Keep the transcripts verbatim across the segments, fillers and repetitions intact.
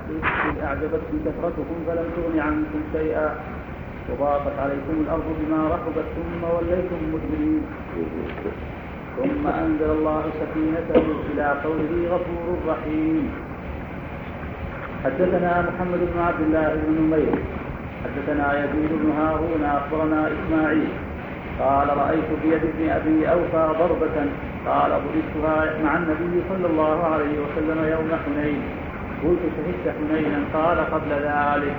إذ أعجبتكم كثرتكم فلم تغن عنكم شيئا وضاقت عليكم الأرض بما رحبت ثم وليتم مدبرين ثم أنزل الله سكينته إلى قوله غفور رحيم. حدثنا محمد بن عبد الله بن نمير حدثنا يزيد بن هارون أخبرنا إسماعيل قال رأيت بيد ابن أبي أوفى ضربة قال ضربتها مع النبي صلى الله عليه وسلم يوم حنين قلت شهدت حنينا قال قبل ذلك.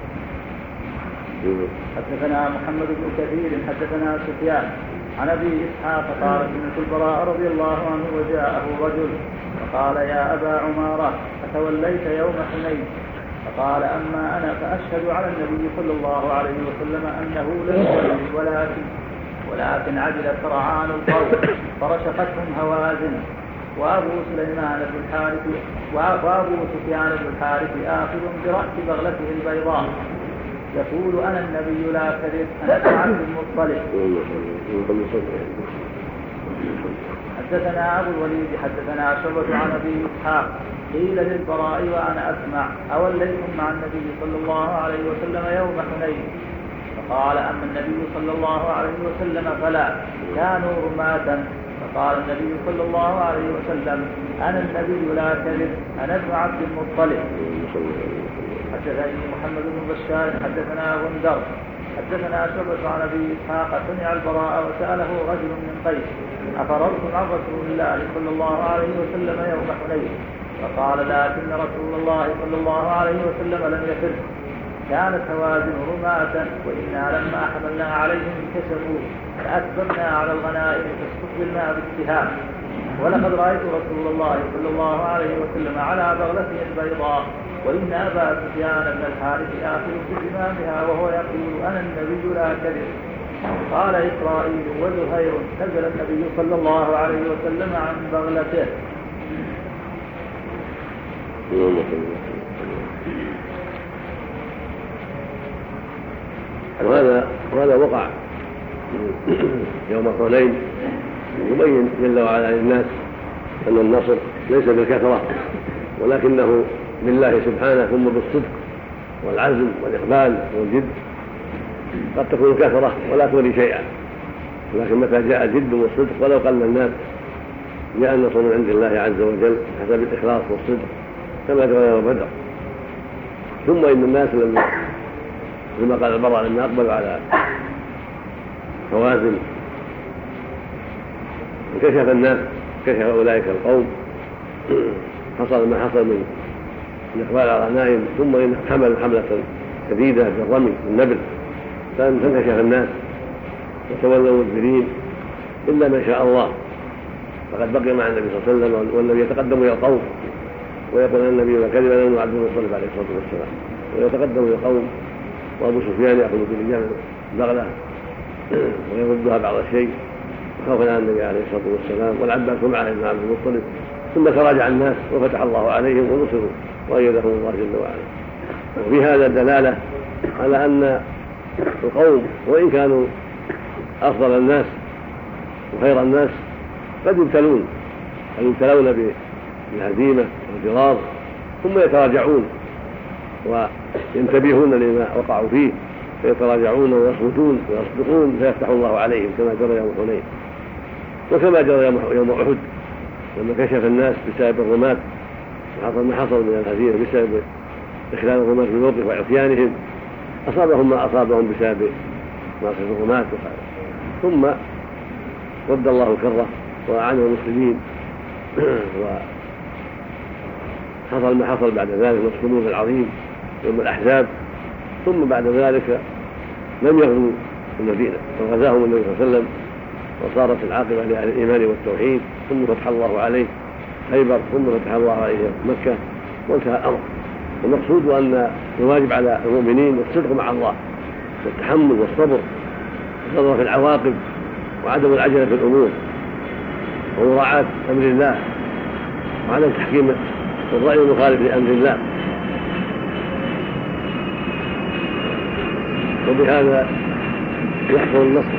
حدثنا محمد بن كثير حدثنا سفيان عن أبي إسحاق قال سمعت البراء رضي الله عنه وجاءه رجل فقال يا أبا عمارة أتوليت يوم حنين؟ فقال أما أنا فأشهد على النبي صلى الله عليه وسلم أنه لم يولي ولكن ولكن عجل سرعان القوم فرشقتهم هوازن وأبو سليمان بن الحارث وأبو سفيان بن الحارث آخذ برأس بغلته البيضاء يقول أنا النبي لا كذب أنا ابن عبد المطلب. حدثنا أبو الوليد حدثنا شعبة عن أبي إسحاق قيل للبراء وأنا أسمع أوليتم مع النبي صلى الله عليه وسلم يوم حنين؟ فقال أما النبي صلى الله عليه وسلم فلا كانوا رماة. فقال النبي صلى الله عليه وسلم أنا النبي لا كذب أنا ابن عبد المطلب. حدثني محمد بن بشار حدثنا غندر حدثنا شعبة عن أبي إسحاق سمع البراء وسأله رجل من قيس أفررتم عن رسول الله صلى الله عليه وسلم يوم حنين؟ فقال لكن رسول الله صلى الله عليه وسلم لم يفر كانت هوازن رماة وإنا لما حملنا عليهم انكسفوا فأكبرنا على الغنائم فاستقبلنا بالسهام ولقد رأيت رسول الله صلى الله عليه وسلم على بغلته البيضاء وإن أبا سفيان بن الحارث آخذ بزمامها وهو يقول أنا النبي لا كذب. قال إسرائيل وزهير نزل النبي صلى الله عليه وسلم عن بغلته. وهذا وهذا وقع يوم حنين يبين جل وعلا للناس أن النصر ليس بالكثرة ولكنه بالله سبحانه ثم بالصدق والعزم والإقبال والجد. قد تكون كثرة ولا تولي شيئا لكن متى جاء الجد والصدق ولو قل الناس جاء النصر من عند الله عز وجل حسب الإخلاص والصدق كما جاء يوم بدر. ثم إن الناس لما كما قال البراء لما أقبلوا على هوازن انكشف الناس كشف أولئك القوم حصل ما حصل من الإقبال على الغنائم ثم إن حمل حملة شديدة بالرمي بالنبل فانكشف الناس وتولوا مدبرين إلا ما شاء الله فقد بقي مع النبي صلى الله عليه وسلم والنبي يتقدم إلى القوم ويقول النبي وكذب أنه عبد المطلب عليه الصلاة والسلام ويتقدم إلى القوم وأبو سفيان يأخذ برجال البغلة ويردها بعض الشيء خوفا عن النبي عليه الصلاة والسلام والعباس معه ابن عبد المطلب. ثم تراجع الناس وفتح الله عليهم ونصروا وأيدهم الله جل وعلا. وفي هذا دلالة على أن القوم وإن كانوا أفضل الناس وخير الناس قد يبتلون قد يبتلون بالهزيمة والجرار ثم يتراجعون وينتبهون لما وقعوا فيه فيتراجعون ويصمتون ويصدقون فيفتح الله عليهم كما جرى يوم حنين وكما جرى يوم أحد لما كشف الناس بسبب الرماة وحصل ما حصل من الهزيمة بسبب إخلال الرماة بالموقف وعصيانهم أصابهم ما أصابهم بسبب معصية الرماة ثم رد الله الكرة وأعانه المسلمين وحصل ما حصل بعد ذلك والصمود العظيم يوم الأحزاب. ثم بعد ذلك لم يغزوا المدينة فغزاهم النبي صلى الله عليه وسلم وصارت العاقبة لأهل الإيمان والتوحيد ثم فتح الله عليه خيبر ثم فتح الله عليه مكة وانتهى الأمر. المقصود أن الواجب على المؤمنين الصدق مع الله والتحمل والصبر والصبر في العواقب وعدم العجلة في الأمور ومراعاة أمر الله وعدم تحكيم الرأي المخالف لأمر الله. وبهذا يحصل النصر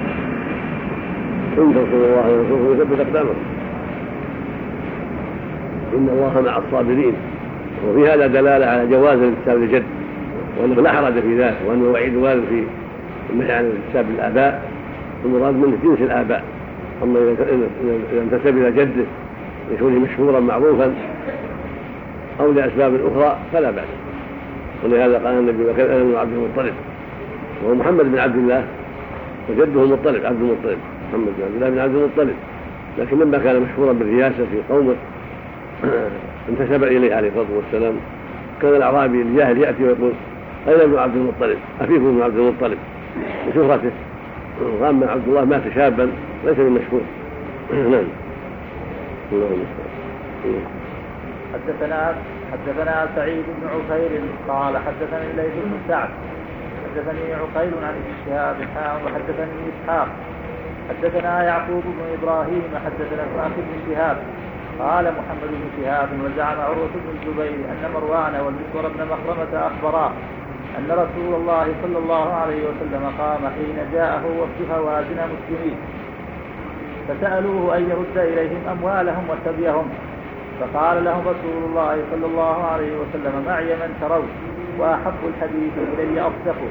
إن تنصروا الله ورسوله يثبت أقدامكم إن الله مع الصابرين وفي هذا دلالة على جواز الانتساب للجد، وأنه لا حرج في ذلك، وأنه وعيد وارد في النهي عن الانتساب للآباء، المراد منه جنس الآباء. أما إذا انتسب إلى جده لكونه مشهورا معروفا أو لأسباب أخرى فلا بأس. ولهذا قال النبي وكان أنا من عبد المطلب، وهو محمد بن عبد الله وجده المطلب عبد المطلب، محمد بن عبد الله بن عبد المطلب، لكن لما كان مشهورا بالرياسة في قومه انتسب إليه عليه الصلاة والسلام. كان الأعرابي الجاهل يأتي ويقول أين ابن عبد المطلب؟ أفيكم ابن عبد المطلب؟ بشهرته. وأما عبد الله مات شابا ليس بالمشهور. نعم. حدثنا حدثنا سعيد بن عفير قال حدثني الليث بن سعد حدثني عقيل عن ابن شهاب وحدثني إسحاق حدثنا يعقوب بن إبراهيم حدثنا ابن أخي بن شهاب قال محمد بن شهاب وزعم عروة بن الزبير أن مروان والمسور بن مخرمة أخبرا أن رسول الله صلى الله عليه وسلم قام حين جاءه وفد هوازن مسلمين فسألوه أن يرد إليهم أموالهم وسبيهم، فقال لهم رسول الله صلى الله عليه وسلم معي من ترون وأحب الحديث إلي أصدقه،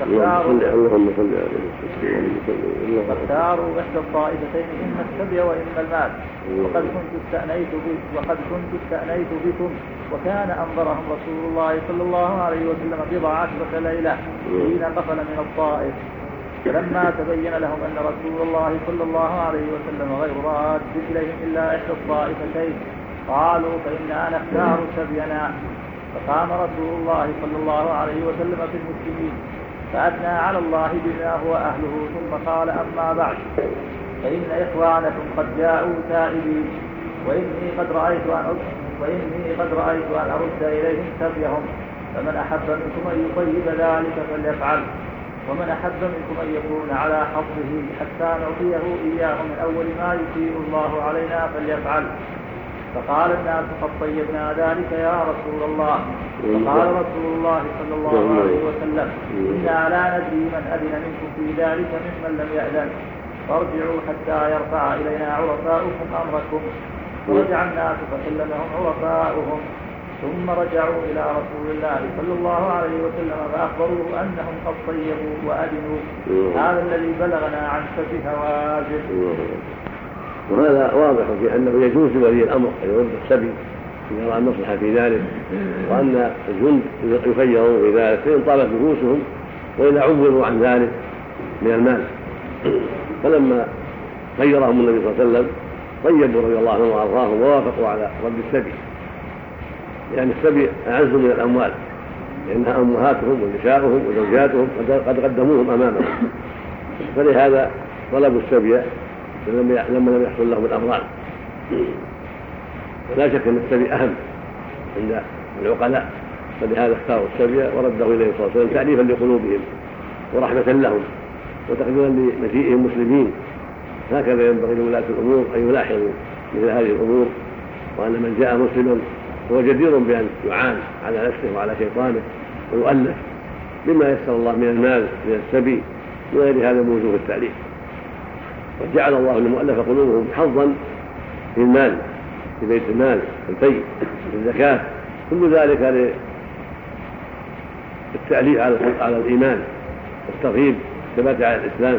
فاختاروا إحدى الطائفتين إما السبي وإما المال، وقد كنت استأنيت وقد كنت استأنيت بكم، وكان أنظرهم رسول الله صلى الله عليه وسلم بضع عشرة ليلة حين قفل من الطائف، فلما تبين لهم أن رسول الله صلى الله عليه وسلم غير راد إليهم إلا إحدى الطائفتين قالوا فإنا نختار سبينا. فقام رسول الله صلى الله عليه وسلم في المسلمين فأثنى على الله بما هو أهله، ثم قال أما بعد فإن إخوانكم قد جاءوا تائبين، وإني قد رأيت أن وإني قد رأيت أن أرد إليهم سبيهم، فمن أحب منكم أن يطيب ذلك فليفعل، ومن أحب منكم أن يكون على حظه حتى نعطيه إياه من أول ما يطيع الله علينا فليفعل. فقال الناس قد طيبنا ذلك يا رسول الله. فقال رسول الله صلى الله عليه وسلم إنا لا ندري من أذن منكم في ذلك ممن لم يأذن، فارجعوا حتى يرفع إلينا عرفاؤكم أمركم. فرجع الناس فسلمهم عرفاؤهم، ثم رجعوا إلى رسول الله صلى الله عليه وسلم فأخبروه أنهم قد طيبوا وأذنوا. هذا الذي بلغنا عن سفه هوازن. وهذا واضح في أنه يجوز لولي الأمر أن يرد السبي إذا رأى المصلحة في ذلك، وأن الجند يخيرون في ذلك فإن طالت نفوسهم وإذا عبروا عن ذلك من المال. فلما خيرهم النبي صلى الله عليه وسلم طيبوا رضي الله عنهم وأرضاهم ووافقوا على رد السبي، لأن السبي أعز من الأموال، لأنها أمهاتهم ونساؤهم وزوجاتهم قد قدموهم أمامهم، فلهذا طلبوا السبي لما لم يحصل لهم الأمران. ولا شك أن السبي أهم عند العقلاء، فلهذا اختاروا السبي ورده إليه صلى الله عليه وسلم تأليفا لقلوبهم ورحمة لهم وتقديرا لمجيئهم مسلمين. هكذا ينبغي لولاة الأمور أن يلاحظوا مثل هذه الأمور، وأن من جاء مسلما هو جدير بأن يعان على نفسه وعلى شيطانه ويؤلف بما يسر الله من المال من السبي وغير هذا من وجوه التأليف. وجعل الله للمؤلف قلوبهم حظا في المال في بيت المال الفيء الزكاة، كل ذلك للتأليف على الإيمان والترغيب ثبات على الإسلام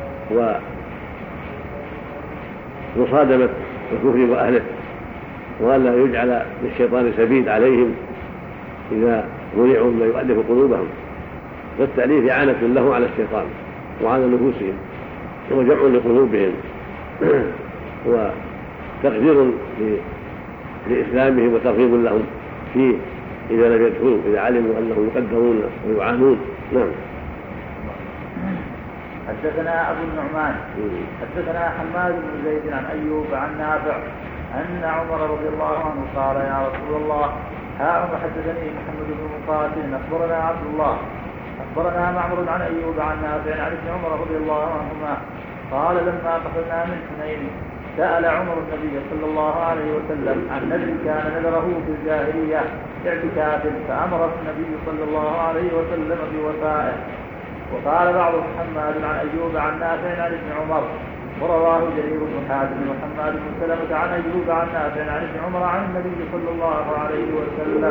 ومصادمة الكفر وأهله، وألا يجعل للشيطان سبيل عليهم إذا منعوا ما يؤلف قلوبهم. فالتأليف إعانة له على الشيطان وعلى نفوسهم وجمع لقلوبهم وتقدير لإسلامهم وترغيب لهم فيه إذا لم يدخلوا، إذا علموا أنهم يقدرون ويعانون. نعم. حدثنا أبو النعمان حدثنا حماد بن زيد عن أيوب عن نافع أن عمر رضي الله عنه قال يا رسول الله ها حدثني محمد بن مقاتل أخبرنا عبد الله أخبرنا معمر عن أيوب عن نافع عن ابن عمر رضي الله عنهما قال لما قفلنا من حنين سأل عمر النبي صلى الله عليه وسلم عن نذر كان نذره في الجاهلية اعتكاف، فأمره النبي صلى الله عليه وسلم بوفائه. وقال بعض محمد عن أيوب عن نافع عن ابن عمر ورواه جرير بن حازم وحماد بن سلمة عن أيوب عن نافع عن ابن عمر عن النبي صلى الله عليه وسلم.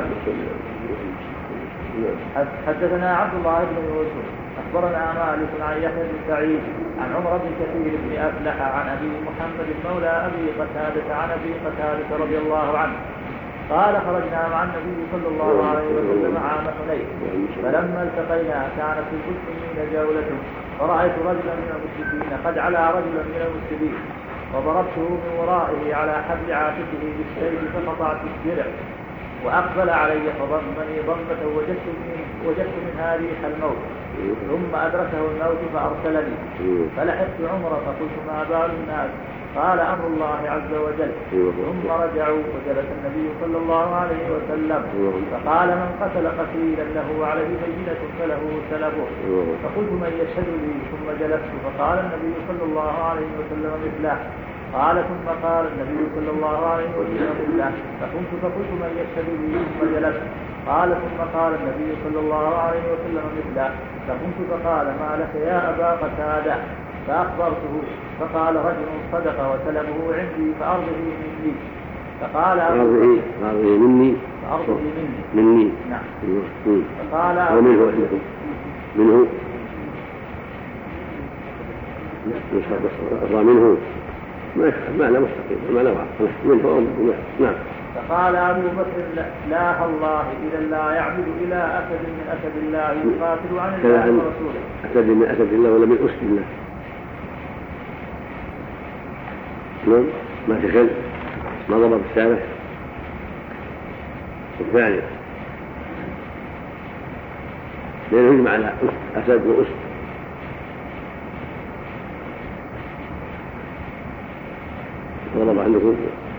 حدثنا عبد الله بن يوسف أخبرنا مالك عن يحيى بن سعيد عن عمر بن كثير بن أفلح عن أبي محمد مولى أبي قتادة عن أبي قتادة رضي الله عنه قال خرجنا مع النبي صلى الله عليه وسلم عام حنين فلما التقينا كانت في المسلمين جولة فرأيت رجلا من المشركين قد علا رجلا من المسلمين وضربته من ورائه على حبل عاتقه بالسيف فقطعت الدرع وأقبل علي فضمني ضمة وجدت من, وجدت منها ريح الموت ثم أدركه الموت فأرسلني فلحقت عمر فقلت ما بال الناس قال أمر الله عز وجل ثم رجعوا وجلس النبي صلى الله عليه وسلم فقال من قتل قتيلا له عليه بينة فله سلبه فقلت من يشهد لي ثم جلست فقال النبي صلى الله عليه وسلم مثله قال ثم قال النبي صلى الله عليه وسلم مثله فقمت فقلت من يشهد لي ثم جلست قال ثم قال النبي صلى الله عليه وسلم مثله فقمت فقال ما لك يا أبا قتادة فأخبرته فقال رجل صدق وسلمه عندي فأرضه مني فقال أرضه مني فأرضه مني مني نعم فقال ومنه منه أرضى منه معنى مستقيم معنى واحد منه نعم. فقال أبو بكر لا الله إذا لا يعبد إلى أسد من أسد الله يقاتل عن الله ورسوله. أسد من أسد الله ولا من أسد الله؟ نعم ما تكل ما ضرب السابح. الثاني لأنه يجمع على أسد وأسد. ضرب عندكم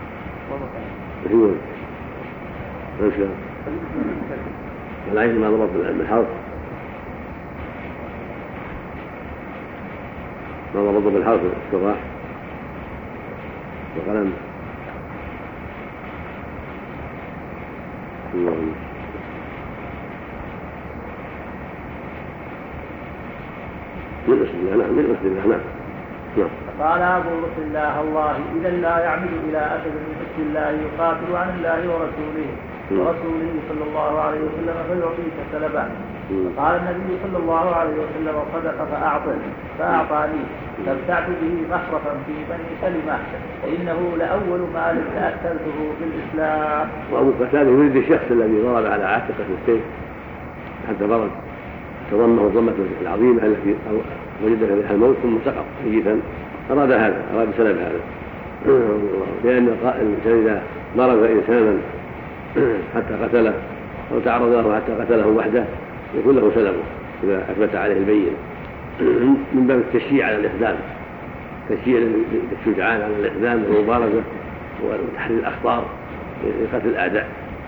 هو ما شاء العين ما ضرب بالحرف ما ضرب بالحرف الصراح وقلم اللهم من أسد الله نعم من أسد الله نعم نعم. قال أبو بكر الله الله إذا لا يعمد إلى أسد من أسد الله يقاتل عن الله ورسوله ورسوله صلى الله عليه وسلم فيعطيك سلبا. فقال النبي صلى الله عليه وسلم صدق فأعطه فأعطاني فابتعت به مخرفا في بني سلمة فإنه لأول مال تأكلته في الإسلام. وأبو قتادة يريد الشخص الذي ضرب على عاتقه السيف حتى برد تضمه الضمة العظيمة التي وجد فيها الموت ثم سقط ميتا أراد هذا أراد سلب هذا لأن الإنسان إذا ضرب إنسانا حتى قتله أو تعرض له حتى قتله وحده يكون له سلبه إذا أثبت عليه البين من باب التشجيع على الإقدام تشجيع للشجعان على الإقدام والمبارزة وتحرير الأخطار لقتل الأعداء.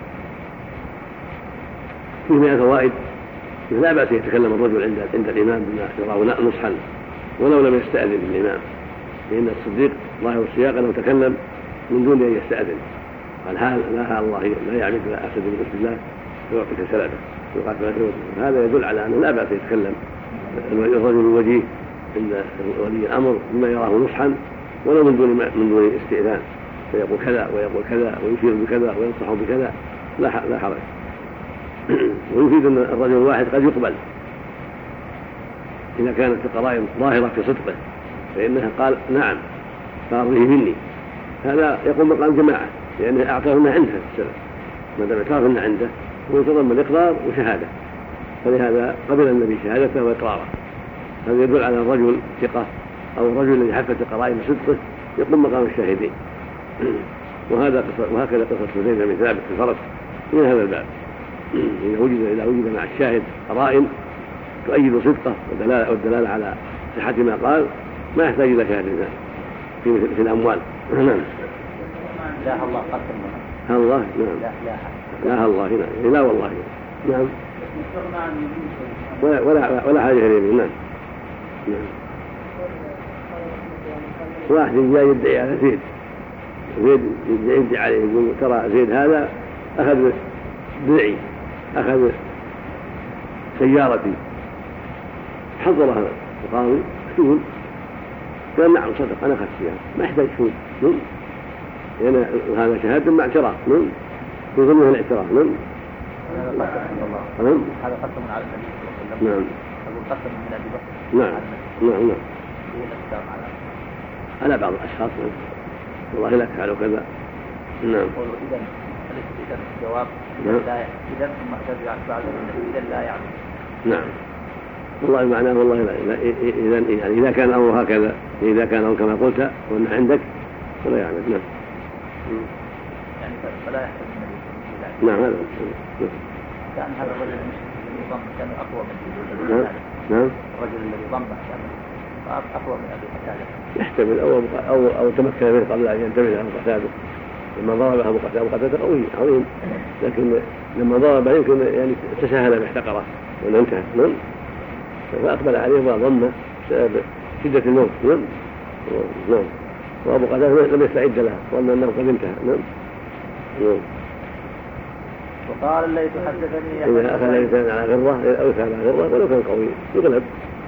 فيه من الفوائد لا بأس يتكلم الرجل عند عند الإمام بما يراه نصحا ولو لم يستأذن الإمام لأن الصديق ظاهر السياق أنه تكلم من دون أن يستأذن قال لا الله لا يعمد إلى أسد من أسد الله ويعطيك سلبه ويقاتل. هذا يدل على أنه لا بأس يتكلم الرجل الوجيه عند ولي الأمر بما يراه نصحا ولو من دون من دون استئذان فيقول كذا ويقول كذا ويشير بكذا وينصح بكذا لا لا حرج. ويفيد أن الرجل الواحد قد يقبل إذا كانت القرائن ظاهرة في صدقه فإنها قال نعم فأرضه مني هذا يقوم مقام جماعة لأنه أعطاهن عنده السلف ما دام اعترفن عنده ويتضمن الإقرار وشهادة فلهذا قبل النبي شهادته وإقراره. هذا يدل على الرجل ثقة أو الرجل الذي حفت قرائن صدقه يقوم مقام الشاهدين. وهذا وهكذا قصة زيد بن ثابت في الفرس من هذا الباب إذا وجد إذا وجد مع الشاهد قرائن تؤيد صدقه والدلالة على صحة ما قال ما يحتاج إلى شهادة في في الأموال. نعم. لا الله قسم الله نعم لا لا الله نعم لا والله نعم ولا ولا ولا حاجة إليه نعم. نعم. واحد جاء يدعي على زيد زيد يدعي عليه يقول ترى زيد هذا أخذ درعي أخذ سيارتي حضرها القاضي سجن قال نعم صدق أنا أخذت فيها ما يحتاج شهود يعني هذا شهادة مع اعتراف يسمونه الاعتراف هذا قسم على النبي صلى الله عليه وسلم نعم أقول قسم من أبي بكر نعم نعم نعم على بعض الأشخاص والله لا تفعلوا كذا نعم إذا إذا الجواب لا إذا ثم ترجع بعد إذا لا يعني نعم والله معناه والله لا إذا يعني إذا كان أمره هكذا إذا كان أمره كما قلت وأن عندك فلا يعني نعم يعني فلا يحتاج النبي نعم هذا كان هذا الرجل الذي ضم كان أقوى من نعم نعم الرجل الذي ضم كان أقوى من أبي قتادة يحتمل أو أو أو تمكن منه قبل أن ينتبه أبو قتادة لما ضربه أبو قتادة أبو قتادة قوي عظيم لكن لما ضربه يمكن يعني تساهل باحتقره وأن انتهى نعم فأقبل عليه وضمه بسبب شدة الموت نعم نعم وأبو قتادة لم يستعد لها ظن أنه قد انتهى نعم نعم وقال الليث حدثني إذا أخذ الإنسان على غرة أو أخذ على غرة ولو كان قوي يغلب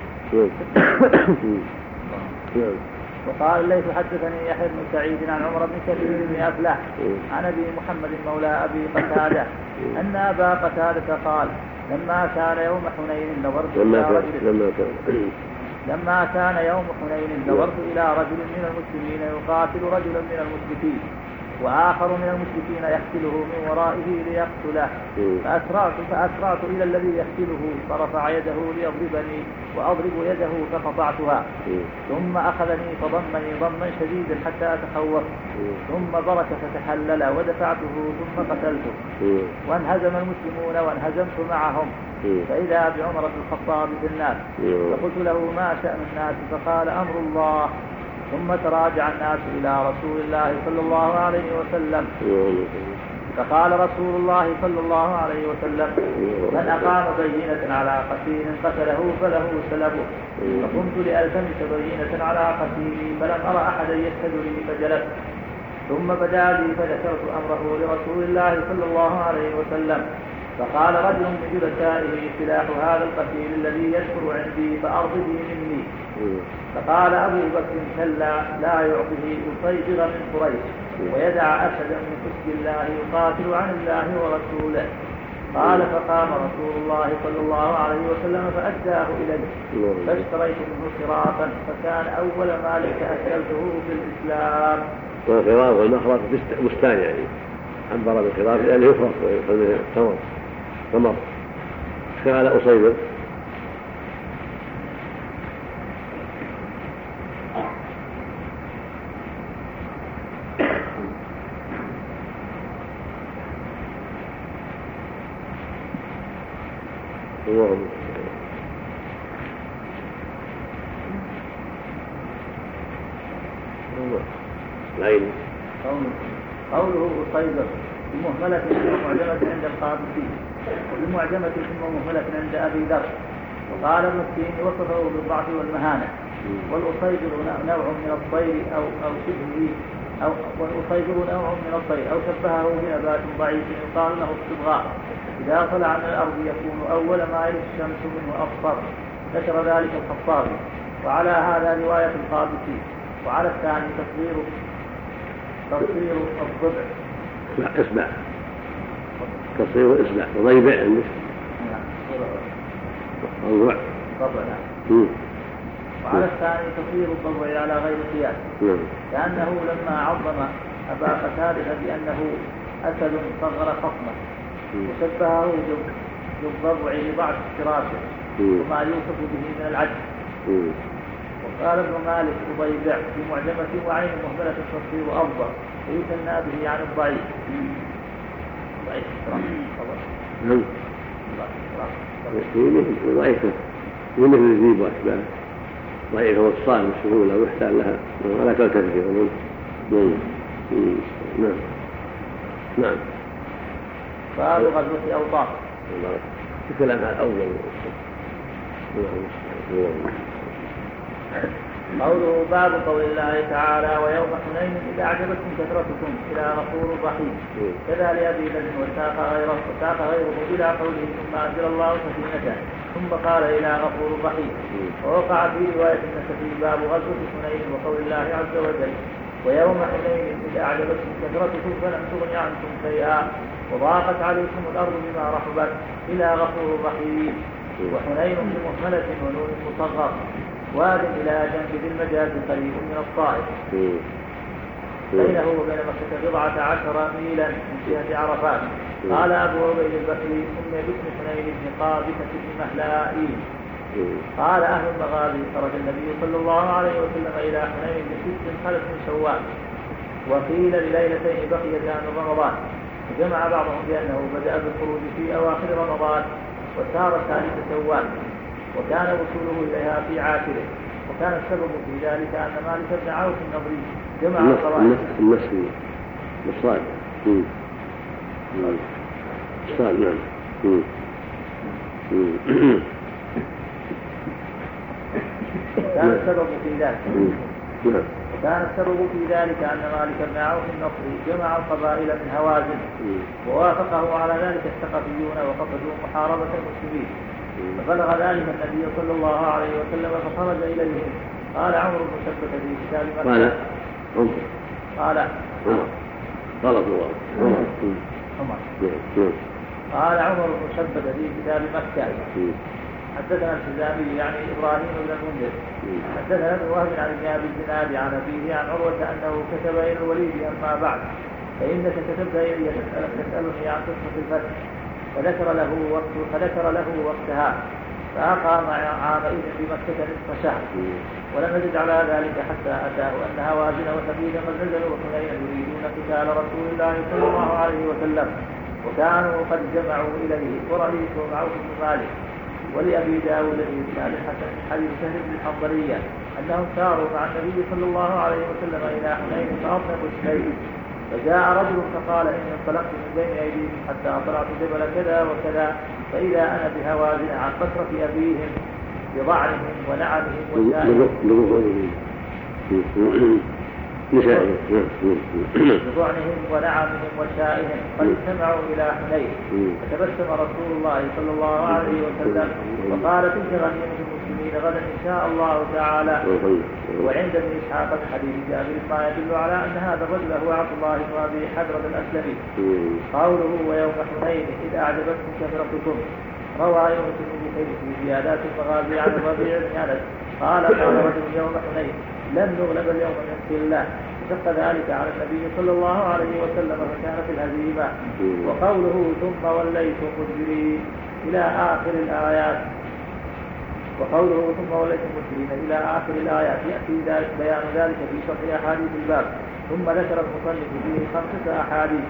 نعم وقال الليث حدثني يحيى بن سعيد عن عمر بن كثير بن أفلح عن أبي محمد مولى أبي قتادة أن أبا قتادة قال لما كان يوم حنين نظرت إلى رجل لما كان يوم حنين نظرت إلى رجل من المسلمين يقاتل رجلا من المشركين وآخر من المشركين يقتله من ورائه ليقتله فأسرعت, فأسرعت إلى الذي يقتله فرفع يده ليضربني وأضرب يده فقطعتها ثم أخذني فضمني ضما شديدا حتى أتخوف ثم برك فتحلل ودفعته ثم قتلته وانهزم المسلمون وانهزمت معهم فإذا بعمر بن الخطاب في الناس فقلت له ما شأن الناس فقال أمر الله ثم تراجع الناس إلى رسول الله صلى الله عليه وسلم فقال رسول الله صلى الله عليه وسلم من أقام بينة على قتيل قتله فله سلبه فقمت لألتمس بينة على قتيلي فلم أرى أحدا يشهد لي فجلست ثم بدا لي فذكرت أمره لرسول الله صلى الله عليه وسلم فقال رجل من جلسائه سلاح هذا القتيل الذي يشكر عندي فأرضه مني فقال أبو بكر كلا لا يعطه يصيبغ من قريش ويدع أسدا من حسب الله يقاتل عن الله ورسوله قال فقام رسول الله صلى الله عليه وسلم فأداه إليه فاشتريت منه خراطا فكان أول مال تأكلته في الإسلام. والخراط والمخرط بستان يعني عبر بالخراط لأنه يفرق ويخليه تمر تمر قال أصيبه اللهم العين قوله أصيبه بمهملة ومعجمة عند القابسي وبمعجمة ثم مهملة عند أبي ذر. وقال ابن السين وصفه بالضعف والمهانة. والأصيبر نوع من الطير أو أو شبهه أو والأصيبر نوع من الطير أو شبهه بنبات ضعيف يقال له الصبغاء إذا طلع من الأرض يكون أول ما يلي الشمس منه أصفر. ذكر ذلك الخطابي. وعلى هذا رواية القابسي. وعلى الثاني تصوير تصوير الضبع لا إصبع تصوير إصبع وضيبع عندك الضبع ضبع. وعلى الثاني تصوير الضبع على غير قياس لأنه لما عظم أبا قتادة بأنه أسد صغر خصمه وشبهه بالضبع لبعض افتراشه وما يوصف به من العجز. وقال ابن مالك ضيبع بمعجمة وعين مهملة التصوير أفضل ويثنى به عن الضعيف. ضعيف ضعيف مثل الذيب وأشباهه ضعيف والصال بالسهولة ويحتاج لها ولا تلتفت نعم نعم نعم. باب غزوة أوطاس. الكلام على الأول قوله باب قول الله تعالى ويوم حنين إذا أعجبتكم كثرتكم إلى غفور رحيم. كذا لأبي بكر وساق غيره وساق غيره إلى قوله ثم أنزل الله سكينته ثم قال إلى غفور رحيم. ووقع في رواية النسائي باب غزوة حنين وقول الله عز وجل ويوم حنين إذا أعجبتكم كثرتكم فلم تغن عنكم شيئا وضاقت عليكم الأرض بما رحبت إلى غفور رحيم. وحنين بمهملة ونون مصغر واد إلى جنب ذي المجاز قريب من الطائف بينه وبين مكة بضعة عشر ميلا من جهة عرفات. قال أبو عبيد البكري سمي باسم حنين بن قابسة بن مهلائيل. قال أهل المغازي خرج النبي صلى الله عليه وسلم إلى حنين بست خلف من شوال وقيل لليلتين بقيتا من رمضان. جمع بعضهم بأنه بدأ بالخروج في أواخر رمضان وسار ثالث شوال وكان وصوله إليها في عاشره. وكان السبب في ذلك أن مالك بن عوف النضري جمع القواعد المسلم الصاد الصاد نعم كان السبب في ذلك وكان السبب في ذلك أن مالك بن عوف النصري جمع القبائل من هوازن ووافقه على ذلك الثقفيون وقصدوا محاربة المسلمين. فبلغ ذلك النبي صلى الله عليه وسلم فخرج إليهم. قال عمرو بن ثبت في كتاب مكة قال قال الله قال عمر بن ثبت في كتاب مكة حدثنا الحزامي يعني إبراهيم بن المنذر حدثنا ابن وهب عن ابن أبي الزناد عن أبيه عن عروة أنه كتب إلى الوليد أما بعد فإنك كتبت إلي تسألني عن قصة الفتح فذكر له وقت فذكر له وقتها فأقام عامئذ بمكة نصف شهر ولم يزد على ذلك حتى أتاه أن هوازن وثقيل قد نزلوا وحنين يريدون قتال رسول الله صلى الله عليه وسلم وكانوا قد جمعوا إليه ورئيسهم عوف بن مالك. ولأبي داود بإسناد الحسن حديث سهل بن الحنظلية أنهم ساروا مع النبي صلى الله عليه وسلم إلى حنين فأطلقوا الشيء فجاء رجل فقال إن انطلقت من بين أيديهم حتى طلعت جبل كذا وكذا فإذا أنا بهوازن عن فترة أبيهم بضعنهم ونعمهم وشائهم بضعنهم ونعمهم وشائهم قد اجتمعوا إلى حنين. فتبسم رسول الله صلى الله عليه وسلم وقال تلك غنيمة المسلمين غدا إن شاء الله تعالى. وعند ابن إسحاق الحديث جابر ما يدل على أن هذا الرجل هو عبد الله بن أبي حضرة الأسلمي. قوله ويوم حنين إذ أعجبتكم كثرتكم. روى يونس بن بكير في زيادات المغازي عن الربيع بن أنس قال قال رجل يوم حنين لن نغلب اليوم من الله شق ذلك على النبي صلى الله عليه وسلم فكانت الهزيمة. وقوله ثم وليتم مدبرين إلى آخر الآيات وقوله ثم وليتم مدبرين إلى آخر الآيات يأتي ذلك بيان ذلك في شرح أحاديث الباب. ثم ذكر المصنف فيه خمسة أحاديث.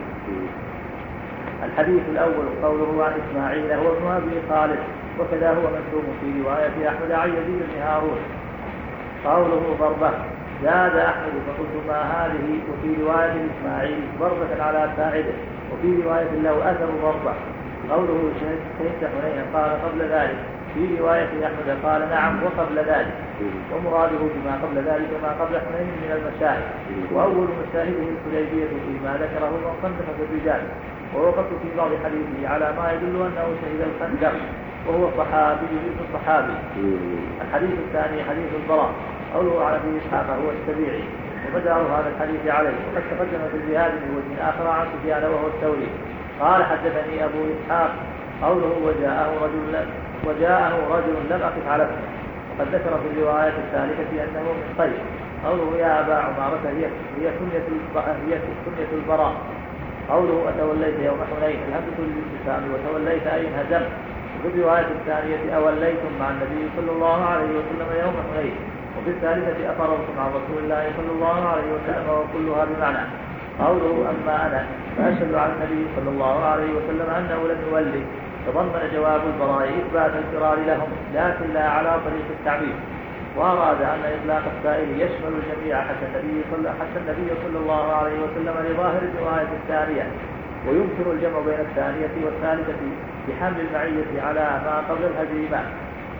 الحديث الأول قوله عن إسماعيل هو ابن أبي خالد وكذا هو مكتوب في رواية أحمد عن يزيد بن هارون. قوله ضربة زاد أحمد فقلت ما هذه وفي رواية إسماعيل ضربة على ساعده وفي رواية له أثر ضربة. قوله شهدت حنين قال قبل ذلك في رواية أحمد قال نعم وقبل ذلك ومراده بما قبل ذلك ما قبل حنين من المشاهد. وأول مشاهده الحديبية فيما ذكره مصنف في الرجال. ووقفت في بعض حديثه على ما يدل أنه شهد الخندق وهو صحابي ابن الصحابي. الحديث الثاني حديث البراء قوله على ابن إسحاق هو السبيعي ومدار هذا الحديث عليه. وقد تقدم في الجهاد من وجه آخر عن سفيان وهو الثوري قال حدثني أبو إسحاق قوله وجاءه رجل وجاءه رجل لم أقف على اسمه. وقد ذكر في الرواية الثالثة أنه من قيس. قوله يا أبا عمارة هي هي كنية البراء. قوله أتوليت يوم حنين الهمزة للابتسام وتوليت أي انهزمت. وفي الرواية الثانية أوليتم مع النبي صلى الله عليه وسلم يوم حنين. وفي الثالثة أقررتم عن رسول الله صلى الله عليه وسلم وكلها بمعنى. قوله أما أنا فأشهد على النبي صلى الله عليه وسلم أنه لم يولي تضمن جواب البراء إثبات الفرار لهم لكن لا على طريق التعبير. وأراد أن إطلاق السائل يشمل الجميع حتى النبي صلى حتى النبي صلى الله عليه وسلم لظاهر الرواية الثانية. ويمكن الجمع بين الثانية والثالثة بحمل المعية على ما قبل الهزيمة.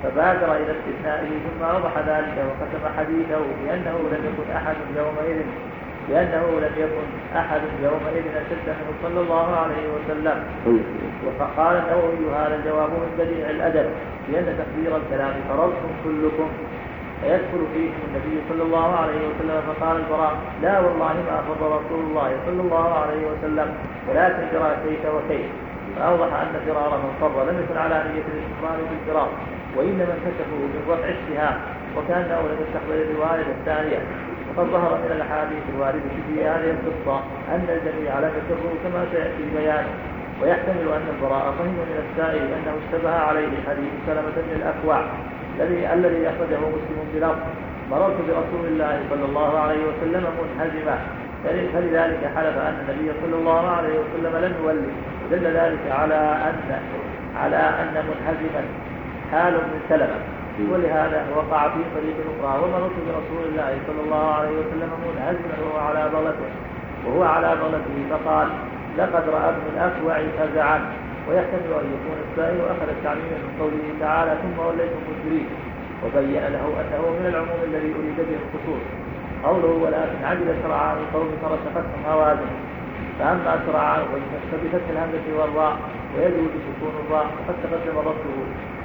فبادر إلى استثنائه ثم أوضح ذلك وختم حديثه بأنه لم يكن أحد يومئذ بأنه لم يكن أحد يومئذ أشد منه صلى الله عليه وسلم. وقال النووي هذا الجواب من بديع الأدب لأن تقدير الكلام فرضتم كلكم فيدخل فيهم النبي صلى الله عليه وسلم. فقال البراء لا والله ما فضل رسول الله صلى الله عليه وسلم ولكن جرى كيف وكيف. فأوضح أن فرار من فر لم يكن على نية الاستمرار في الفرار وإنما انكشفوا من رفع اشتهاء وكأنه لم يستقبل الرواية الثانية. وقد ظهر من الأحاديث الواردة في هذه القصة أن الجميع لم يسروا كما سيأتي بيانه. ويحتمل أن البراء فهم من السائل أنه اشتبه عليه حديث سلمة بن الأكوع الذي الذي أخرجه مسلم بلفظ مررت برسول الله صلى الله عليه وسلم منهزما فلذلك حلف أن النبي صلى الله عليه وسلم لم يولي. دل ذلك على أن على أن منهزما حال من سلمة ولهذا وقع في طريق أخرى ومررت برسول الله صلى الله عليه وسلم منهزما وهو على بغلته وهو على بغلته فقال لقد رأى ابن الأكوع فزعا. ويحتمل أن يكون السائل أخذ التعميم من قوله تعالى ثم وليتم مدبرين وبين له أنه من العموم الذي أريد به الخصوص. قوله ولكن عجل سرعان القوم فرشقتهم هوازن. فأما سرعان فبفتح الهمزة والراء ويجوز سكون الراء فقد تقدم ضبطه.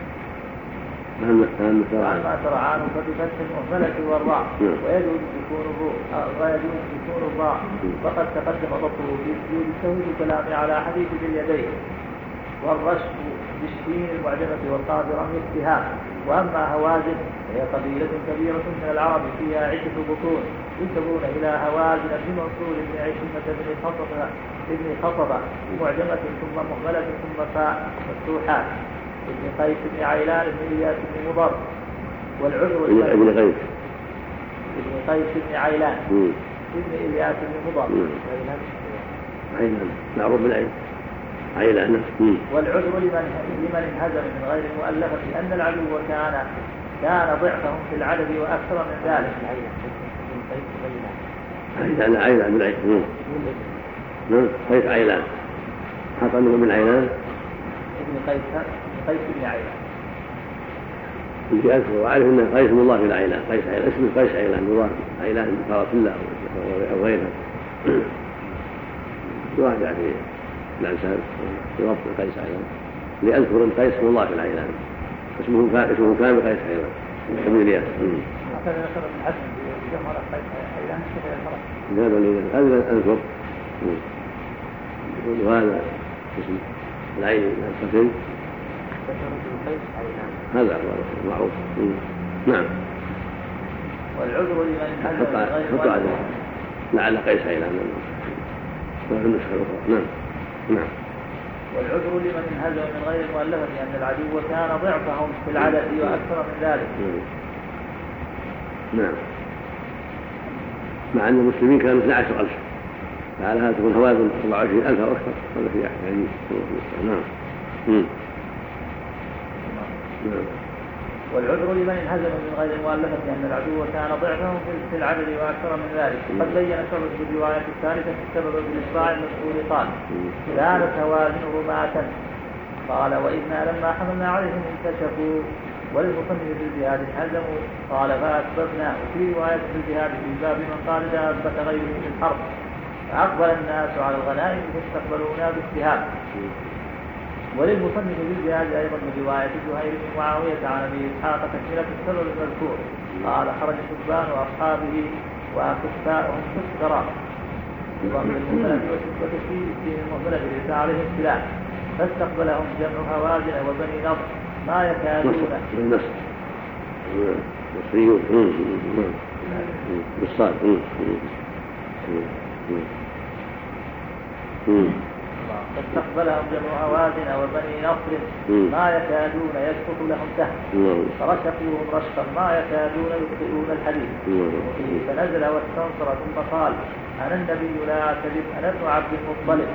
فأما سرعان فبفتح المهملة والراء ويجوز سكون الراء ويجوز سكون الراء فقد تقدم ضبطه في سجود السهو الكلام على حديث باليدين. والرشف بالشين المعجمة والقاف رمي الاتهام. وأما هوازن فهي قبيلة كبيرة من العرب فيها عدة بطون ينسبون إلى هوازن بن منصور بن عشمة بن خطبة بن خطبة معجمة ثم مهملة ثم فاء مفتوحات ابن قيس بن عيلان بن إياس بن مضر. والعذر ابن قيس ابن قيس بن عيلان ابن إياس بن مضر عيلان معروف بالعين عيلان. والعذر لمن لمن انهزم من غير المؤلفة أن العدو كان كان ضعفهم في العدد وأكثر من ذلك. عيلان عيلان من عيلان نعم قيس عيلان حصل منه من عيلان ابن قيس قيس بن عيلان اللي أذكر وأعرف أنه قيس مضاف إلى عيلان قيس عيلان اسمه قيس عيلان مضاف عيلان فرس الله أو غيرها واحد في الأنساب يوفق قيس عيلان لأذكر أن قيس مضاف إلى عيلان اسمه اسمه كامل قيس عيلان ابن إلياس. هذا هذا أذكر وهذا اسم العين القتل هذا هو معروف. نعم. والعذر لمن حط على لعل قيس عيلان ما في النسخة الأخرى. نعم نعم. والعذر لمن انهزم من غير مؤلفة لأن العدو كان ضعفهم في العدد وأكثر من ذلك. نعم. مع أن المسلمين كانوا اثني عشر ألف فعلى هذا تكون هوازن أربعة وعشرين ألف أو أكثر هذا في يعني نعم. نعم. والعذر لمن انهزم من غير مؤلفة لأن العدو كان ضعفهم في العدد وأكثر من ذلك. قد بين شرط بالرواية الثالثة السبب بالإصباع المسؤول قال كانت هوازن رماة. قال وإنا لما حملنا عليهم انكشفوا وللمصنف في الجهاد انهزموا. قال فأسببنا. وفي رواية في الجهاد في باب من قال دابة غيره في الحرب فأقبل الناس على الغنائم فاستقبلونا بالسهام. وللمصنف في الجهاد أيضا من رواية زهير بن معاوية عن أبي إسحاق تكملة السبب المذكور. قال خرج شبان وأصحابه وكفاءهم كسرا بضم المثلث وشبة في المثلث ليس عليه السلاح فاستقبلهم جمع هوازن وبني نضر ما يكادون بالنصر مصريون بالصاد فاستقبلهم جمع هوازن وبني نصر ما يكادون يسقط لهم سهم فرشقوهم رشقا ما يكادون يخطئون الحديث. فنزل واستنصر ثم قال أنا النبي لا أكذب أنا ابن عبد المطلب.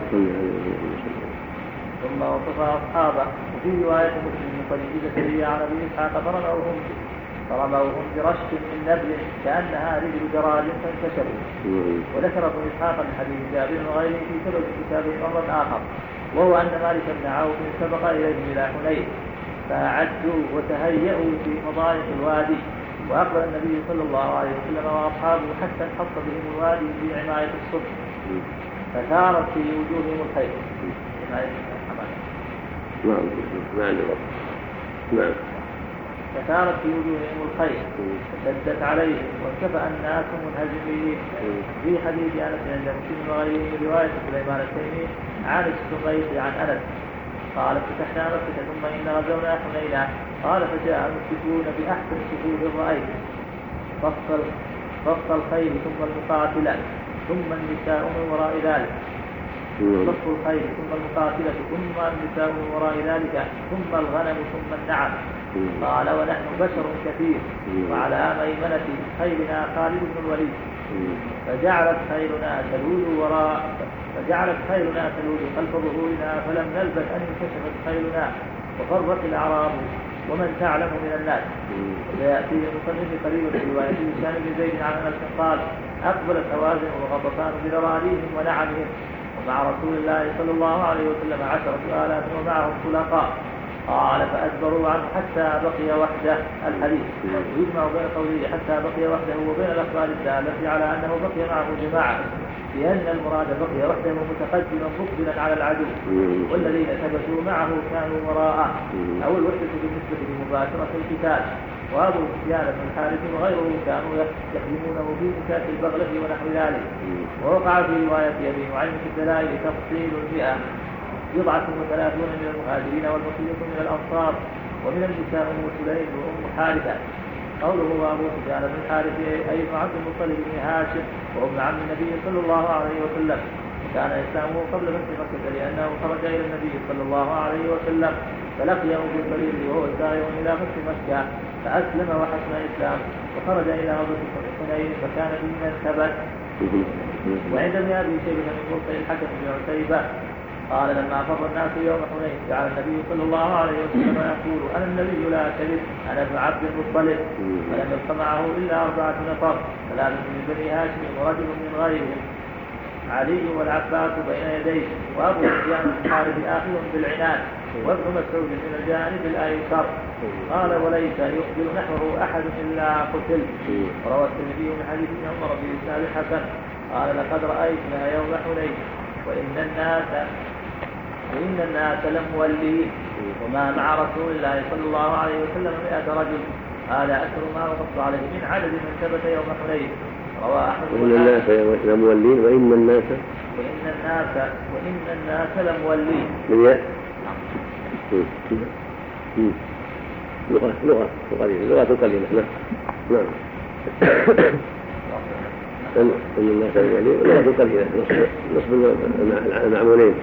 ثم وصف أصحابه. وفي رواية مسلم من طريق زكريا عن أبي إسحاق فرموهم فرموهم برشق من نبل كأنها رجل جراد فانكشفوا. وذكر ابن إسحاق من حديث جابر وغيره في سبب كتابه أمرا آخر وهو أن مالك بن عوف سبق إليه إلى حنين فأعدوا وتهيئوا في مضايق الوادي. وأقبل النبي صلى الله عليه وسلم وأصحابه حتى انحط بهم الوادي في عماية الصبح فثارت في وجوههم الخير. نعم نعم نعم فثارت في وجوههم الخير فشدت عليهم وانكفأ الناس منهزمين. في حديث أنس عند مسلم وغيره من رواية سليمان التيمي عن السميط عن أنس قال فتحنا مكة ثم إن غزونا حنينا قال فجاء المشركون بأحسن صفوف رأيت صف الخيل ثم المقاتلة ثم النساء من وراء ذلك صف الخيل ثم المقاتلة ثم النساء من وراء ذلك ثم الغنم ثم النعم. قال ونحن بشر كثير وعلى ميمنة خيلنا خالد بن الوليد فجعلت خيلنا تلول وراء فجعلت خيلنا تلول خلف ظهورنا فلم نلبث أن انكشفت خيلنا وفرت الأعراب ومن تعلم من الناس. وسيأتي المصنف قريبا في رواية هشام بن زيد عن أنس قال أقبلت هوازن وغطفان بذراريهم ونعمهم ومع رسول الله صلى الله عليه وسلم عشرة آلاف ومعهم خلقاء. قال فأدبروا عنه حتى بقي وحده. الحديث يجمع بين قوله حتى بقي وحده وبين الأخبار الدالة على أنه بقي معه جماعة لأن المراد بقي وحده متقدما مقبلا على العدو والذين ثبتوا معه كانوا وراءه أو الوحدة بالنسبة لمباشرة القتال. وأبو سفيان بن الحارث وغيره كانوا يخدمونه في مساك البغلة ونحو ذلك. ووقع في رواية أبي نعيم في الدلائل تفصيل المئة بضعة وثلاثون من المهاجرين والبقية من الأنصار ومن النساء أم سليم وأم حارثة. قوله أبو سفيان بن الحارث أي عبد المطلب بن هاشم وابن عم النبي صلى الله عليه وسلم. كان إسلامه قبل فتح مكة لأنه خرج إلى النبي صلى الله عليه وسلم فلقيه في الطريق وهو سائر إلى فتح مكة فأسلم وحسن إسلام وخرج إلى غزوة حنين فكان ممن ثبت. وعند ابن أبي شيبة من مرسل الحكم بن عتيبة قال لما فر الناس يوم حنين جعل النبي صلى الله عليه وسلم يقول أنا النبي لا كذب أنا ابن عبد المطلب فلم يبق معه إلا أربعة نفر ثلاثة من بني هاشم ورجل من غيرهم علي والعباس بين يديه وأبو سفيان بن الحارث آخذ بالعنان وابن مسعود من الجانب الأيسر. قال وليس يخبر نحوه أحد إلا قتل. وروى الترمذي من حديث ابن عمر في إسناد الحسن قال لقد رأيتنا يوم حنين وإن الناس وإن الناس لمولين وما مع رسول الله صلى الله عليه وسلم مئة رجل. هذا أكثر ما وقفت عليه من عدد من ثبت يوم حنين. روى أحمد وإن الناس لمولين وإن الناس وإن الناس وإن الناس لمولين من ياء لغة لغة لغة الكلمة. نعم نعم إن الناس لمولين لغة الكلمة نصب المعمولين.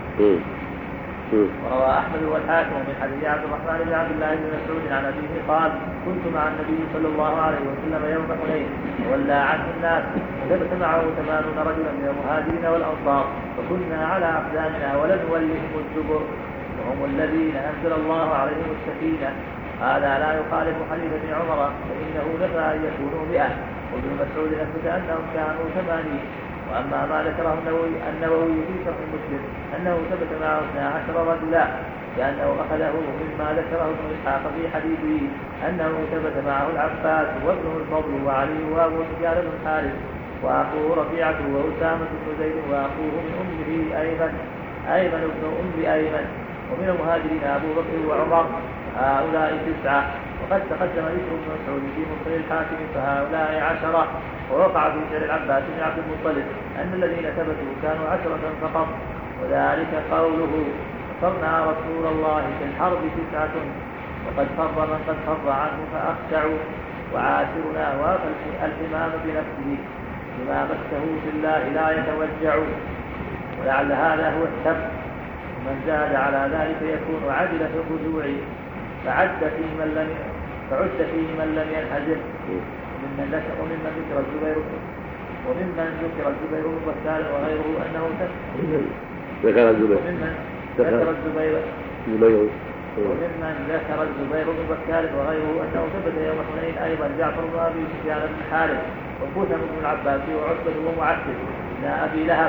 وروى أحمد والحاكم من حديث عبد الرحمن بن عبد الله بن مسعود عن أبيه قال كنت مع النبي صلى الله عليه وسلم يوم حنين وولى عنه الناس وثبت معه ثمانون رجلا من المهاجرين والأنصار فكنا على أقدامنا ولم نولهم الزبر وهم الذين أنزل الله عليهم السكينة. هذا لا يخالف حديث ابن عمر فإنه نفى أن يكونوا مئة وابن مسعود أثبت أنهم كانوا ثمانين. وأما ما ذكره النووي في شرح مسلم أنه ثبت معه اثنا عشر رجلا لأنه أخذه مما ذكره ابن إسحاق في حديثه أنه ثبت معه العباس وابنه الفضل وعلي وأبو سفيان بن الحارث وأخوه ربيعة وأسامة بن زيد وأخوه من أمه أيمن أيمن بن أم أيمن ومن المهاجرين أبو بكر وعمر. هؤلاء تسعة وقد تقدم ذكر ابن مسعود في مرسل الحاكم فهؤلاء عشرة. ووقع في شعر العباس بن عبد المطلب أن الذين ثبتوا كانوا عشرة فقط وذلك قوله نصرنا رسول الله في الحرب تسعة وقد فر من قد فر عنه فأخشعوا وعاشرنا وافى الإمام بنفسه بما مسه في الله لا يتوجع. ولعل هذا هو السبب ومن زاد على ذلك يكون عدل في الرجوع فعد في من لم فعد فيه من لم ينهزم وممن ذكر وممن ذكر الزبير وممن ذكر الزبير والسال وغيره أنه ذكر الزبير وممن ذكر الزبير زبير وممن ذكر الزبير بن بكار وغيره أنه ثبت يوم حنين أيضا جعفر بن أبي سفيان بن الحارث وقوثم بن العباس وعتبة ومعتب بن أبي لهب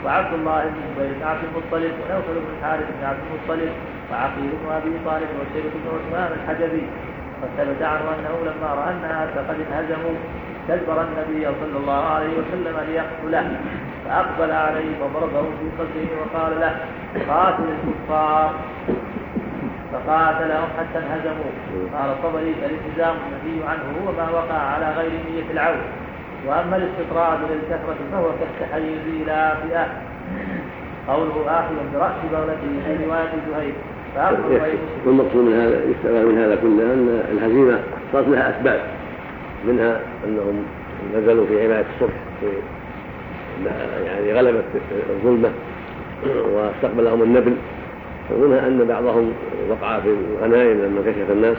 وعبد الله بن زبير بن عبد المطلب ونوفل بن الحارث بن عبد المطلب وعقيل بن ابي طالب وشيبة بن عثمان الحجبي. وثبت عنه انه لما راى الناس قد انهزموا استدبر النبي صلى الله عليه وسلم ليقتله، فاقبل عليه فضربه في صدره وقال له قاتل الكفار، فقاتلهم حتى انهزموا. قال الطبري فالالتزام النهي عنه هو ما وقع على غير نية العون، واما الاستطراد للكثرة فهو كالتحيز الى فئة. قوله آخذ برأس بغلته في رواية زهير. والمقصود من هذا يستفاد من هذا كله أن الهزيمة صارت لها أسباب، منها أنهم نزلوا في عبادة الصبح في يعني غلبة الظلمة واستقبلهم النبل، ومنها أن بعضهم وقع في الغنائم لما كشف الناس،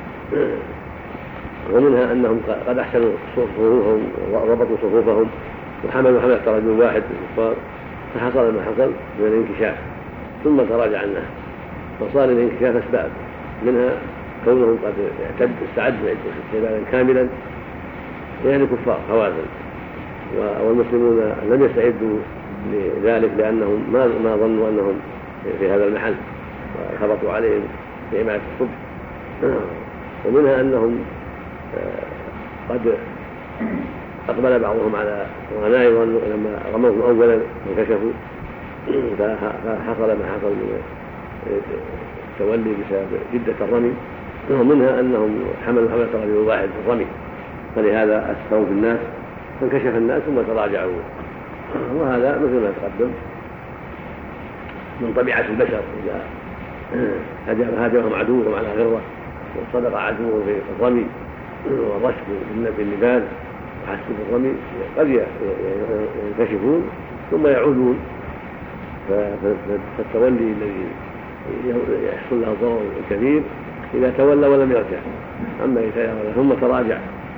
ومنها أنهم قد أحسنوا صفوفهم وربطوا صفوفهم وحملوا حملة رجل واحد الكفار، فحصل ما حصل من الانكشاف ثم تراجع الناس، فصار الانكشاف أسباب، منها كونهم قد اعتد استعدوا استعدادا كاملا يعني كفار خوازن، والمسلمون لم يستعدوا لذلك لأنهم ما ما ظنوا أنهم في هذا المحل وخبطوا عليهم في عماية الصبح. ومنها أنهم قد أقبل بعضهم على الغنائم لما رموهم أولا وكشفوا، فحصل ما حصل من التولي بسبب جدة الرمي. ومنها أنهم حملوا حملة رجل واحد في الرمي، فلهذا أسفروا في الناس فانكشف الناس ثم تراجعوا. وهذا مثل ما تقدم من طبيعة البشر، إذا هاجمهم عدوهم على غرة وصدق عدوهم في الرمي والرشد بالنبال وحسوا بالرمي قد ينكشفون ثم يعودون، فالتولي الذي يحصل له ضرر كبير إذا تولى ولم يرجع. أما إذا ثم تراجع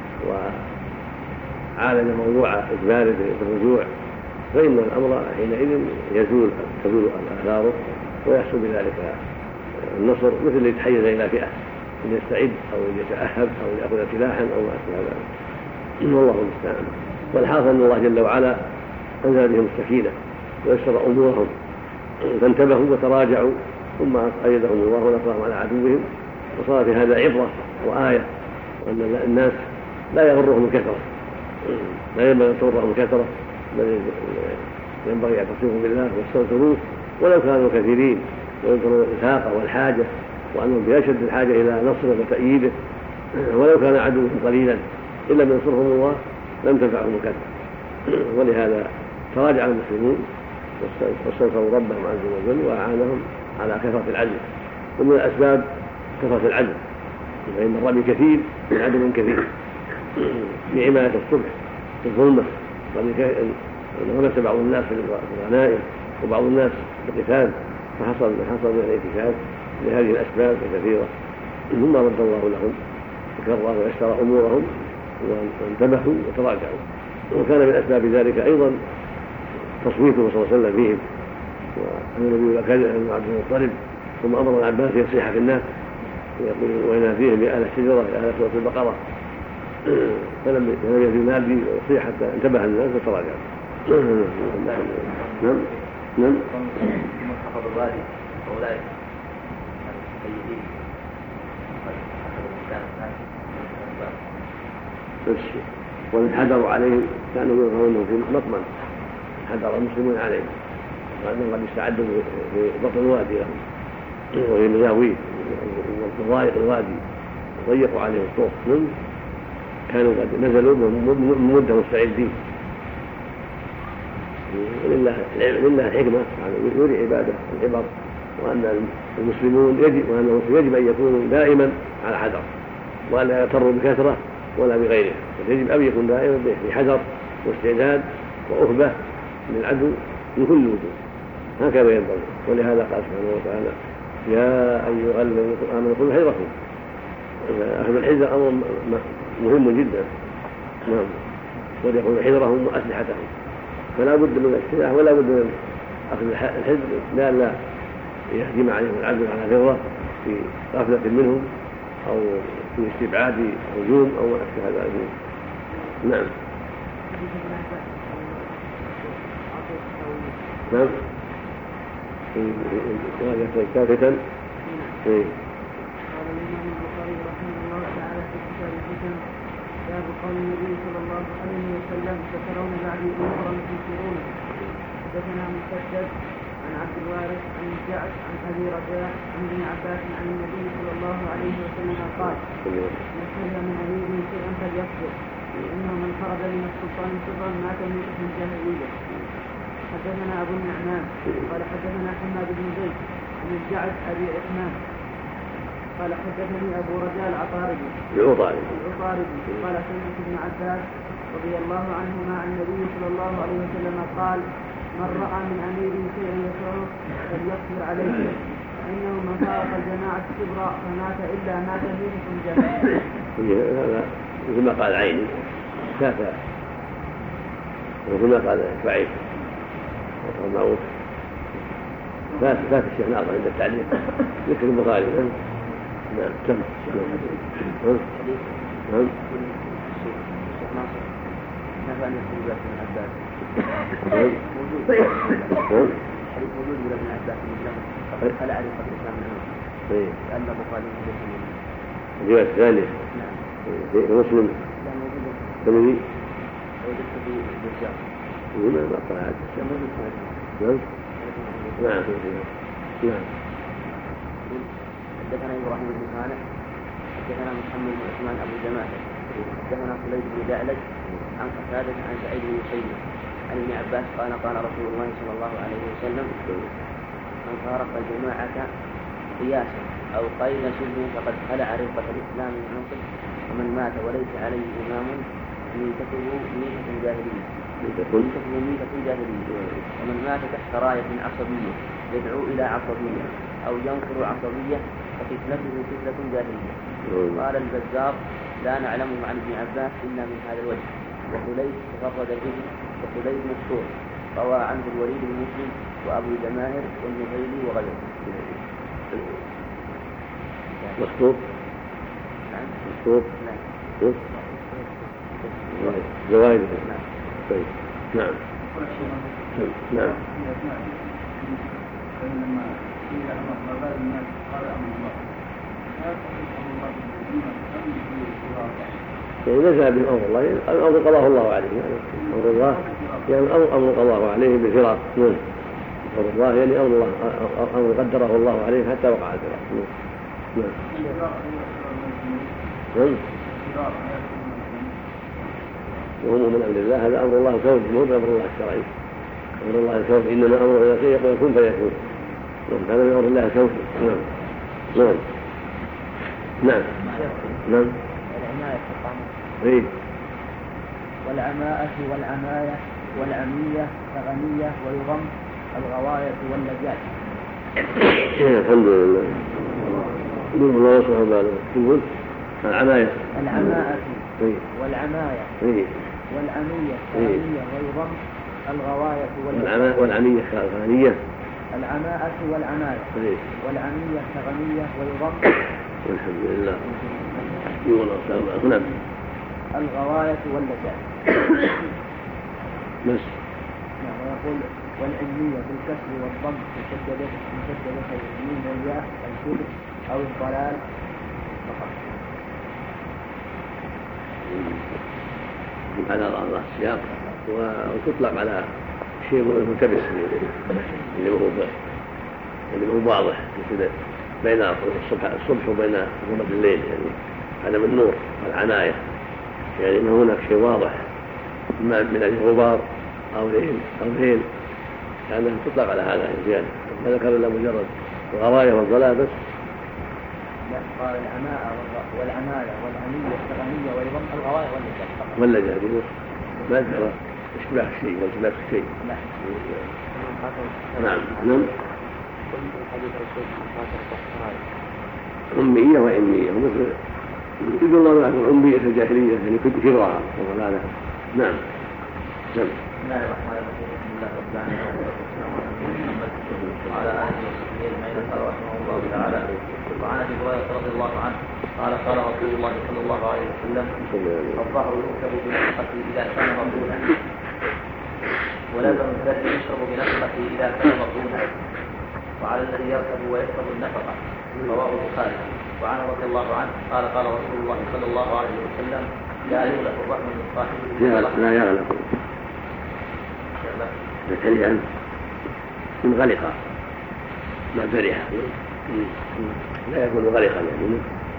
وعالج موضوع إجباره بالرجوع فإن الأمر حينئذ يزول تزول آثاره ويحصل بذلك النصر، مثل اللي يتحيز إلى فئة أن يستعد أو أن يتأهب أو أن يأخذ سلاحا أو ما أشبه ذلك، والله المستعان. والحاصل أن الله جل وعلا أنزل بهم السكينة ويسر أمورهم فانتبهوا وتراجعوا، ثم أيدهم الله ونصرهم على عدوهم، وصار في هذا عبرة وآية، وأن الناس لا يغرهم الكثرة، لا ينبغي أن تغرهم الكثرة، بل ينبغي أن تصدقوا بالله واستغفروه ولو كانوا كثيرين، ويذكروا الإرهاق والحاجة وأنهم بأشد الحاجة إلى نصره وتأييده، ولو كان عدوهم قليلا إلا من ينصرهم الله لم تنفعهم الكثرة. ولهذا تراجع المسلمون واستنصروا ربهم عز وجل وأعانهم على كثرة العدل. ومن الأسباب كثرة العدل، فإن الرمي كثير من عدل كثير في عماية الصبح في الظلمة، ولمس بعض الناس في الغنائم وبعض الناس في القتال، فحصل حصل من الانكشاف لهذه الأسباب الكثيرة، ثم رد الله لهم وكرر ويسر أمورهم وانتبهوا وتراجعوا. وكان من أسباب ذلك أيضا تصويته صلى الله عليه وسلم فيهم، وأن النبي كان عبد المطلب ثم أمر العباس يصيح في الناس ويقول ويناديهم يا أهل الشجرة يا أهل سورة البقرة، فلم يزل ينادي ويصيح حتى انتبه الناس وتراجعوا. نعم نعم. منخفض الوادي أولئك السيدين ومن حذروا عليهم كانوا يظهرونه في مطمن، حذر المسلمون عليهم وأنهم قد استعدوا في بطن الوادي لهم وفي المزاويل وضائق الوادي ضيقوا عليهم الطرق، كانوا قد نزلوا من مدة مستعدين. ولله لله الحكمة يري عباده العبر، وأن المسلمون يجب وأن المسلمين يجب أن يكونوا دائما على حذر وأن لا يغتروا بكثرة ولا بغيرها، يجب أن يكون دائما بحذر واستعداد وأهبة للعدو من كل وجوه، هكذا ينبغي. ولهذا قال سبحانه وتعالى يا أيها الذين آمنوا خذوا حذركم. أخذ الحذر أمر مهم جدا، نعم، وليأخذوا حذرهم وأسلحتهم، فلا بد من السلاح ولا بد من أخذ الحذر لئلا يهجم عليهم العدو على غرة في غفلة منهم أو في استبعاد هجوم أو ما أشبه ذلك. نعم. نعم كافتا. إيه. قال الإمام البخاري رحمه الله تعالى في كتاب الفتن باب قول النبي صلى الله عليه وسلم سترون بعدي أمورا تنكرون. حدثنا مسدد عن عبد الوارث عن الجعد عن أبي رجاء عن ابن عباس عن النبي صلى الله عليه وسلم قال من سمع من أمير شيئا فليصبر إنه من خرج من السلطان سرا مات ميتة الجاهلية. حدثنا أبو النعمان قال حدثنا حماد بن زيد عن الجعد أبي عثمان قال حدثني أبو رجاء العطاردي العطاردي قال سمعت ابن عباس رضي الله عنهما عن النبي صلى الله عليه وسلم قال من رأى من أمير شيئا يكرهه فليصبر عليه فإنه من فارق الجماعة كبرى فمات إلا مات ميتة الجاهلية. هذا مثل ما قال عيني كافى ومثل ما قال شعيب ومعروف فات فات الشيخ ناظر عند التعليق ذكر البخاري. نعم كم نعم نعم نفع أن يكون ابن عباس موجود حديث موجود ولا ابن عباس هل أعرف الإسلام منه لأن البخاري موجود الرواية الثانية في مسلم لا موجود ثمانية وجدت في الرجال ما ما طلعت نعم نعم نعم. حدثنا إبراهيم بن صالح حدثنا محمد بن عثمان أبو جمال حدثنا خليل بن دعلج عن قتادة عن سعيد بن مسيب عن ابن عباس قال قال رسول الله صلى الله عليه وسلم من فارق الجماعة قياسا أو قيل شبه فقد خلع رفقة الإسلام من عنقه ومن مات وليس عليه إمام ميتته ميتة جاهلية ميتته ميتة جاهلية ومن مات تحت راية عصبية يدعو إلى عصبية أو ينكر عصبية ففتنته فتنة جاهلية. قال البزار لا نعلمه عن ابن عباس إلا من هذا الوجه وخليل تفرد به وخليل مشهور روى عنه الوليد بن مسلم وأبو جماهر والنهيلي وغيره. مخطوط مخطوط زوايد طيب نعم نعم يعني نزل به أمر الله يعني أمر قضاه الله عليه يعني أمر الله يعني أمر قضاه عليه بالفراق. نعم أمر الله يعني أمر الله أمر قدره الله عليه حتى وقع الفراق. نعم نعم وهم من أمر الله هذا أمر الله كوني مو بأمر الله الشرعي. أمر الله كوني إنما أمره إذا شيء يقول كن فيكون. هذا من أمر الله كوني. نعم نعم نعم نعم العناية في القانون إيه والعماءة والعماية والعمية كغنية ويضم الغواية واللجاج. الحمد لله. نور الله سبحانه وتعالى. يقول العناية العماءة والعماية والعمية كغنية ويضم الغواية واللجاج. والعمية كغنية العماءة والعماية والعمية كغنية ويضم الحمد لله. يقول الله نعم الغواية واللجاج. بس نعم ويقول والعلمية بالكسر والضم مشددة مشددة اليمين والياء الكبر أو الضلال فقط. على الله السياق وتطلق على شيء ملتبس اللي هو اللي هو واضح مثل بين الصبح الصبح وبين ظلمة الليل يعني هذا من النور والعناية يعني إن هناك شيء واضح ما من الغبار أو ليل أو ليل لأنها يعني تطلق على هذا زيادة ما ذكر إلا مجرد الغراية والضلال بس. لا قال العماء والعماية والعمية التغنية ويضم الغواية واللجاج واللجاج ما ذكر اشتباه الشيء والتباس الشيء. نعم نعم أمية وإمية مثل يقول الله عنه أمية الجاهلية يعني كبرها وضلالها. نعم نعم. بسم الله الرحمن الرحيم الحمد لله رب العالمين وعلى آله وصحبه أجمعين قال رحمه الله تعالى وعن أبي هريرة رضي الله عنه قال قال رسول الله صلى الله عليه وسلم الظهر يركب بالنفقة إذا كان مرفوعا ولبن الذي يشرب بنفقته إذا كان مظلوما، وعلى الذي يركب ويشرب النفقة. رواه البخاري. وعن رضي الله عنه قال قال رسول الله صلى الله عليه وسلم لا يغلق الرحم من صاحبه لا يغلق بتلي عنه منغلقا ما فرحا لا يكون غلقا يعني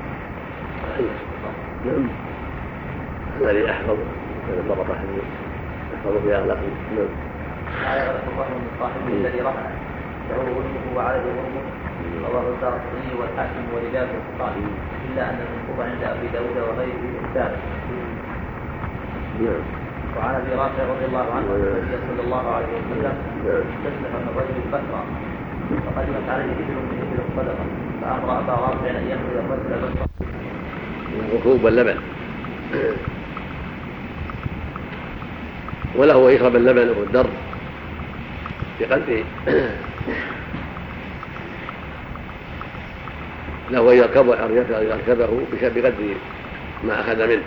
نعم الذي أحفظ كان ضبط حديث أحفظ بأغلق نعم لا يغلق الرحم من صاحبه الذي رحمه له غلمه وعليه غلمه. رواه الدارقطني والحاكم ورجال الفقهاء إلا أن المنقوب عند أبي داود وغيره ثابت. وعن أبي رافع رضي الله عنه أن النبي صلى الله عليه وسلم استسلف من الرجل البكرة فقدمت عليه إبل من إبل الصدقة فأمر أبا رافع أن يأخذ الرجل البكرة الركوب واللبن وله يشرب اللبن والدر بقدر له أن يركبه بقدر ما أخذ منه.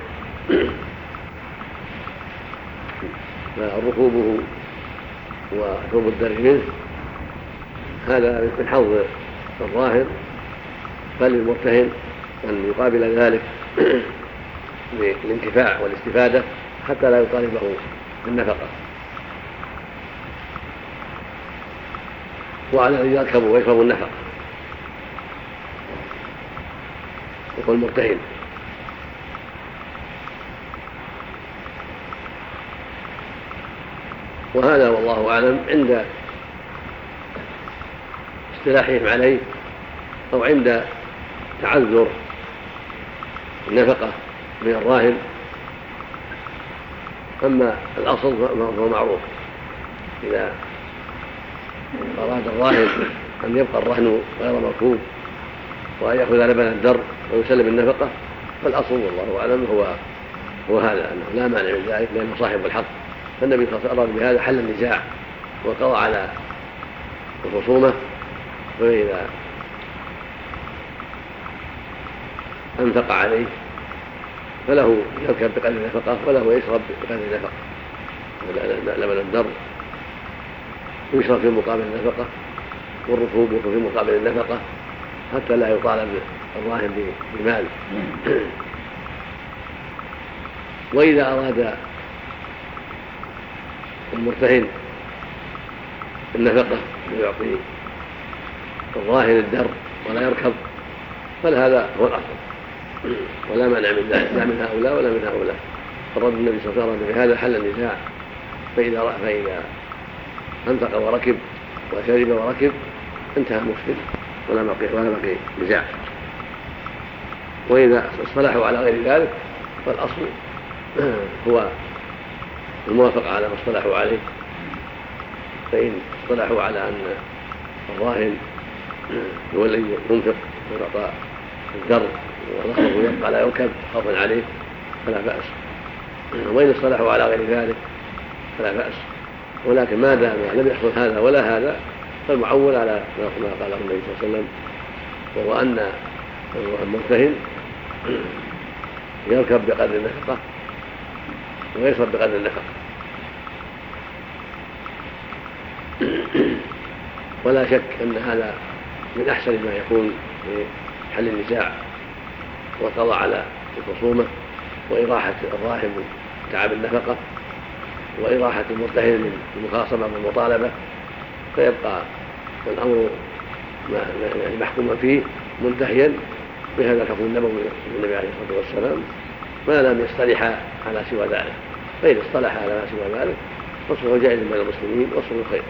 فركوبه وشرب الدر منه هذا من حظ الراهن، فللمرتهن أن يقابل ذلك بالانتفاع والاستفادة حتى لا يطالبه بالنفقة. وعلى الذي يركب ويشرب النفقة يقول مرتهن. وهذا والله أعلم عند اصطلاحهم عليه أو عند تعذر النفقة من الراهن. أما الأصل فهو معروف، إذا أراد الراهن أن يبقى الرهن غير مركوب وأن يأخذ لبن الدر ويسلم النفقة فالأصل والله أعلم هو هو هذا، أنه لا مانع من ذلك لأنه صاحب الحق. فالنبي صلى الله عليه وسلم بهذا حل النزاع وقضى على الخصومة. فإذا أنفق عليه فله يركب بقدر النفقة وله يشرب بقدر النفقة. لبن الدر يشرب في مقابل النفقة والركوب يكون في مقابل النفقة حتى لا يطالب الراهن بمال. وإذا أراد المرتهن النفقة ويعطي الراهن الدر ولا يركب فلهذا هو الأصل ولا مانع من ذلك، لا من هؤلاء ولا من هؤلاء. فرد النبي صلى الله عليه وسلم بهذا حل النزاع. فإذا فإذا أنفق وركب وشرب وركب انتهى مشكل ولا بقي ولا بقي نزاع. وإذا اصطلحوا على غير ذلك فالأصل هو الموافقة على ما اصطلحوا عليه. فإن اصطلحوا على أن الراهن هو الذي ينفق ويعطى الدر وظهره يبقى لا يركب خوفا عليه فلا بأس. وإن اصطلحوا على غير ذلك فلا بأس. ولكن ما دام لم يحصل هذا ولا هذا فالمعول على ما قاله النبي صلى الله عليه وسلم، وهو أن المرتهن يركب بقدر النفقة ويشرب بقدر النفقة. ولا شك أن هذا من أحسن ما يكون في حل النزاع والقضاء على الخصومة وإراحة الراهن من تعب النفقة وإراحة المرتهن من المخاصمة والمطالبة، فيبقى الأمر محكوما فيه منتهيا بهذا الحكم النبوي للنبي عليه الصلاة والسلام ما لم يصطلح على سوى ذلك. فإن اصطلح على ما سوى ذلك فالصلح جائز بين المسلمين والصلح خير.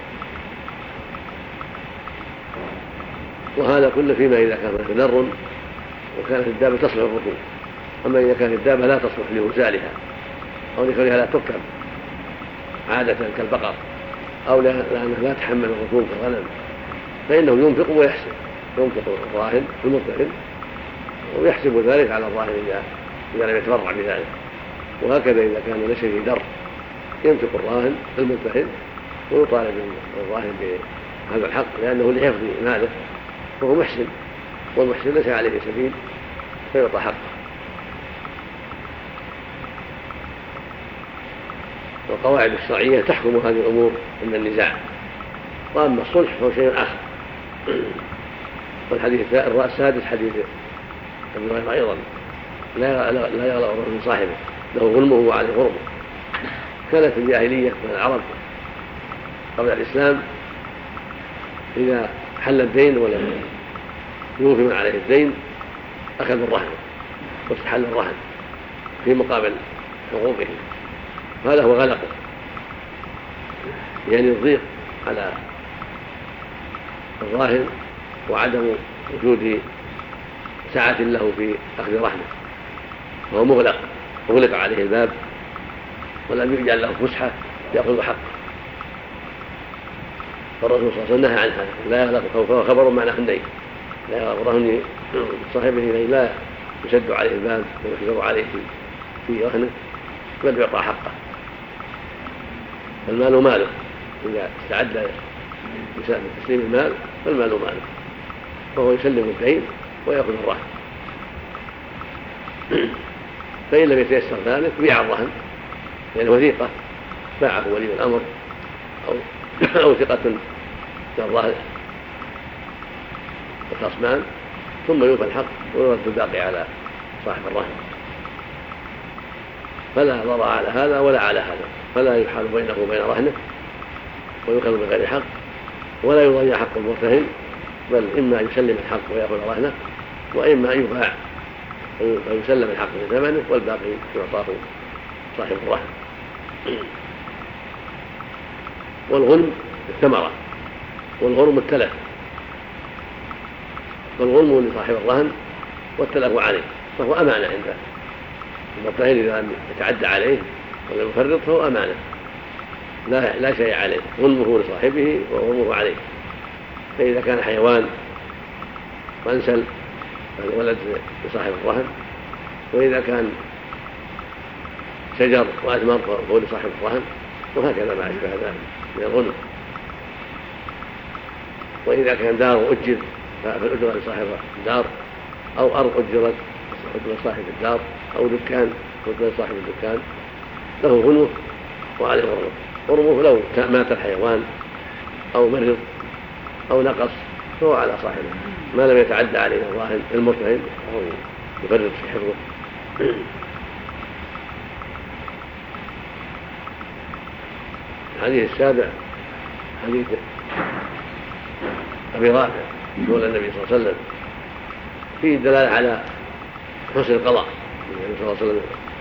وهذا كله فيما إذا كان هناك ذر وكانت الدابة تصلح الركوب. أما إذا كانت الدابة لا تصلح لوزالها أو لكونها لا تركب عادة كالبقر أو لأنها لا تحمل الركوب كالغنم فإنه ينفق ويحسب، ينفق الراهن المرتهن ويحسب ذلك على الراهن إذا لم يتبرع بذلك. وهكذا إذا كان ليس في در ينفق الراهن المرتهن ويطالب الراهن بهذا الحق لأنه لحفظ ماله وهو محسن، والمحسن ليس عليه سبيل فيعطى حقه. والقواعد الشرعية تحكم هذه الأمور عند النزاع. وأما الصلح فهو شيء آخر. والحديث السادس حديث ابن هريرة أيضا لا لا يغلق الرجل صاحبه، له غلمه وعليه غرمه. كانت في الجاهلية من العرب قبل الإسلام إذا حل الدين ولم يوفي من عليه الدين أخذ الرهن واستحل الرهن في مقابل حقوقه. هذا هو غلقه، يعني الضيق على الراهن وعدم وجود سعة له في أخذ رهنه، وهو مغلق مغلق عليه الباب ولم يجعل له فسحة يأخذ حقه. فالرسول صلى الله عليه وسلم نهى عن هذا، لا يغلق، فهو خبر معنى النهي، لا يغلق رهن صاحبه لا يشد عليه الباب ويحجر عليه في رهنه، بل يعطى حقه. المال ماله، إذا استعد بتسليم المال فالمال ماله، فهو يسلم الدين ويأخذ الرهن. فإن لم يتيسر ذلك بيع الرهن، لأنه وثيقة باعه ولي الأمر أو أو ثقة جراه الخصمان، ثم يوفى الحق ويرد الباقي على صاحب الرهن. فلا ضرر على هذا ولا على هذا، فلا يحال بينه وبين رهنه ويؤخذ بغير حق، ولا يضيع حق المرتهن، بل إما يسلم الحق ويأخذ رهنه، وإما يباع ويسلم الحق بثمنه والباقي يعطاه صاحب الرهن. والغنم الثمرة، والغرم التلف، والغنم لصاحب الرهن والتلف عليه، فهو أمانة عنده المرتهن، إذا لم يتعدى عليه ولا يفرط فهو أمانة لا, لا شيء عليه، غنمه لصاحبه وغرمه عليه. فإذا كان حيوان وأنسل فالولد لصاحب الرهن، وإذا كان شجر وأثمر فهو لصاحب الرهن، وهكذا ما أشبه ذلك من الغنم. وإذا كان دار أجر فالأجرة لصاحب الدار، أو أرض أجرت أجرة صاحب الدار، أو دكان أجرة صاحب الدكان، له غنمه وعليه غرمه. غرمه لو مات الحيوان أو مرض أو نقص فهو على صاحبه، ما لم يتعدى عليه الراهن المرتهن أو يفرط في حفظه. الحديث السابع حديث أبي رافع قول النبي صلى الله عليه وسلم فيه دلالة على حسن القضاء. النبي صلى الله عليه وسلم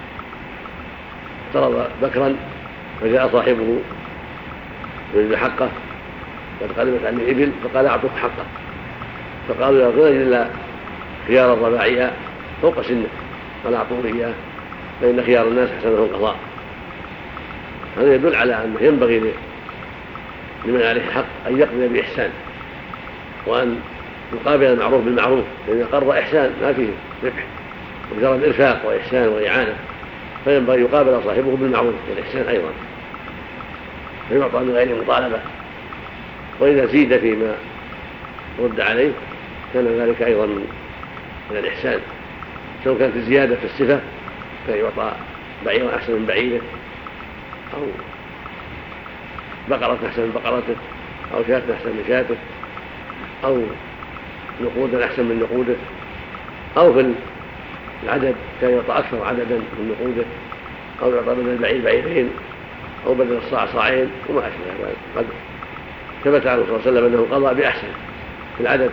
افترض بكرا فجاء صاحبه يريد حقه، قد قدمت عني الإبل، فقال أعطوه حقه، فقالوا يا رجل إلا خيار الرباعية فوق سنه، قال أعطوه إياه فإن خيار الناس أحسنهم القضاء. هذا يدل على أنه ينبغي لمن عليه حق أن يقضي بإحسان، وأن يقابل المعروف بالمعروف، لأن القرض إحسان ما فيه ربح، مجرد إرفاق وإحسان وإعانة، فينبغي يقابل صاحبه بالمعروف والإحسان أيضا، فيعطى من غير مطالبة. وإذا زيد فيما رد عليه كان ذلك أيضا من الإحسان، سواء كانت الزيادة في الصفة فيعطى بعيرا أحسن من بعيره، أو بقرة أحسن من بقرته، أو شاة أحسن من شاته، أو نقودا أحسن من نقوده، أو في العدد كان يعطى أكثر عددا من نقوده، أو يعطى بدل البعير بعيرين، أو بدل الصاع صاعين، وما أشبه ذلك. قد ثبت عنه صلى الله عليه وسلم أنه قضى بأحسن في العدد،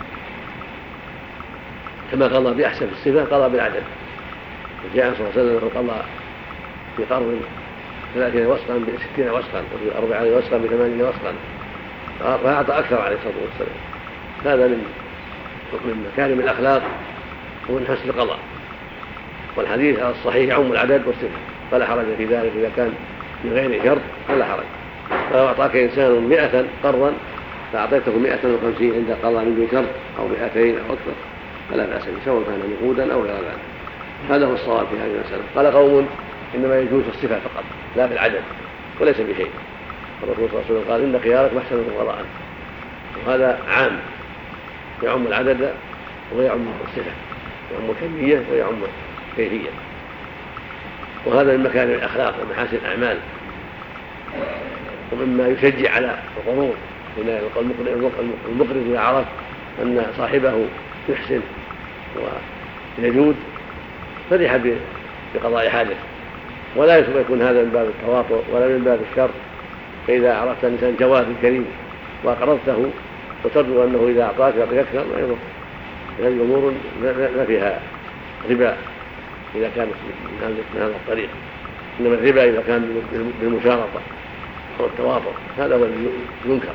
كما قضى بأحسن في الصفة قضى بالعدد. جاء صلى الله عليه وسلم أنه قضى في قرض ثلاثين وسقا بستين وسقا، وفي أربعين وسقا بثمانين وسقا، فأعطى أكثر عليه الصلاة والسلام. هذا من من مكارم الأخلاق ومن حسن القضاء. والحديث على الصحيح يعم العدد والصفة، فلا حرج في ذلك إذا كان من غير شرط فلا حرج. فلو أعطاك إنسان مئة قرضا فأعطيته مئة وخمسين عند قضاء من دون شرط أو مئتين أو أكثر فلا بأس به، سواء كان نقودا أو غير ذلك. هذا هو الصواب في هذه المسألة. قال قوم إنما يجوز الصفة فقط لا في العدد وليس بشيء. الرسول صلى الله عليه وسلم قال إن خيارك محسنة قضاء، وهذا عام يعم العدد ويعم الصفة، يعم الكمية ويعم الكيفية. وهذا من مكارم الأخلاق ومحاسن الأعمال ومما يشجع على القروض حين المقرض إذا عرف أن صاحبه يحسن ويجود فرح بقضاء حاجته، ولا يكون هذا من باب التواطؤ ولا من باب الشر. فإذا عرفت الإنسان جواد كريم وأقرضته وترجو أنه إذا أعطاك يعطيك أكثر ما يضر. هذه أمور ما فيها ربا إذا كانت من هذا الطريق، إنما الربا إذا كان بالمشارطة أو التواطؤ هذا هو الذي ينكر.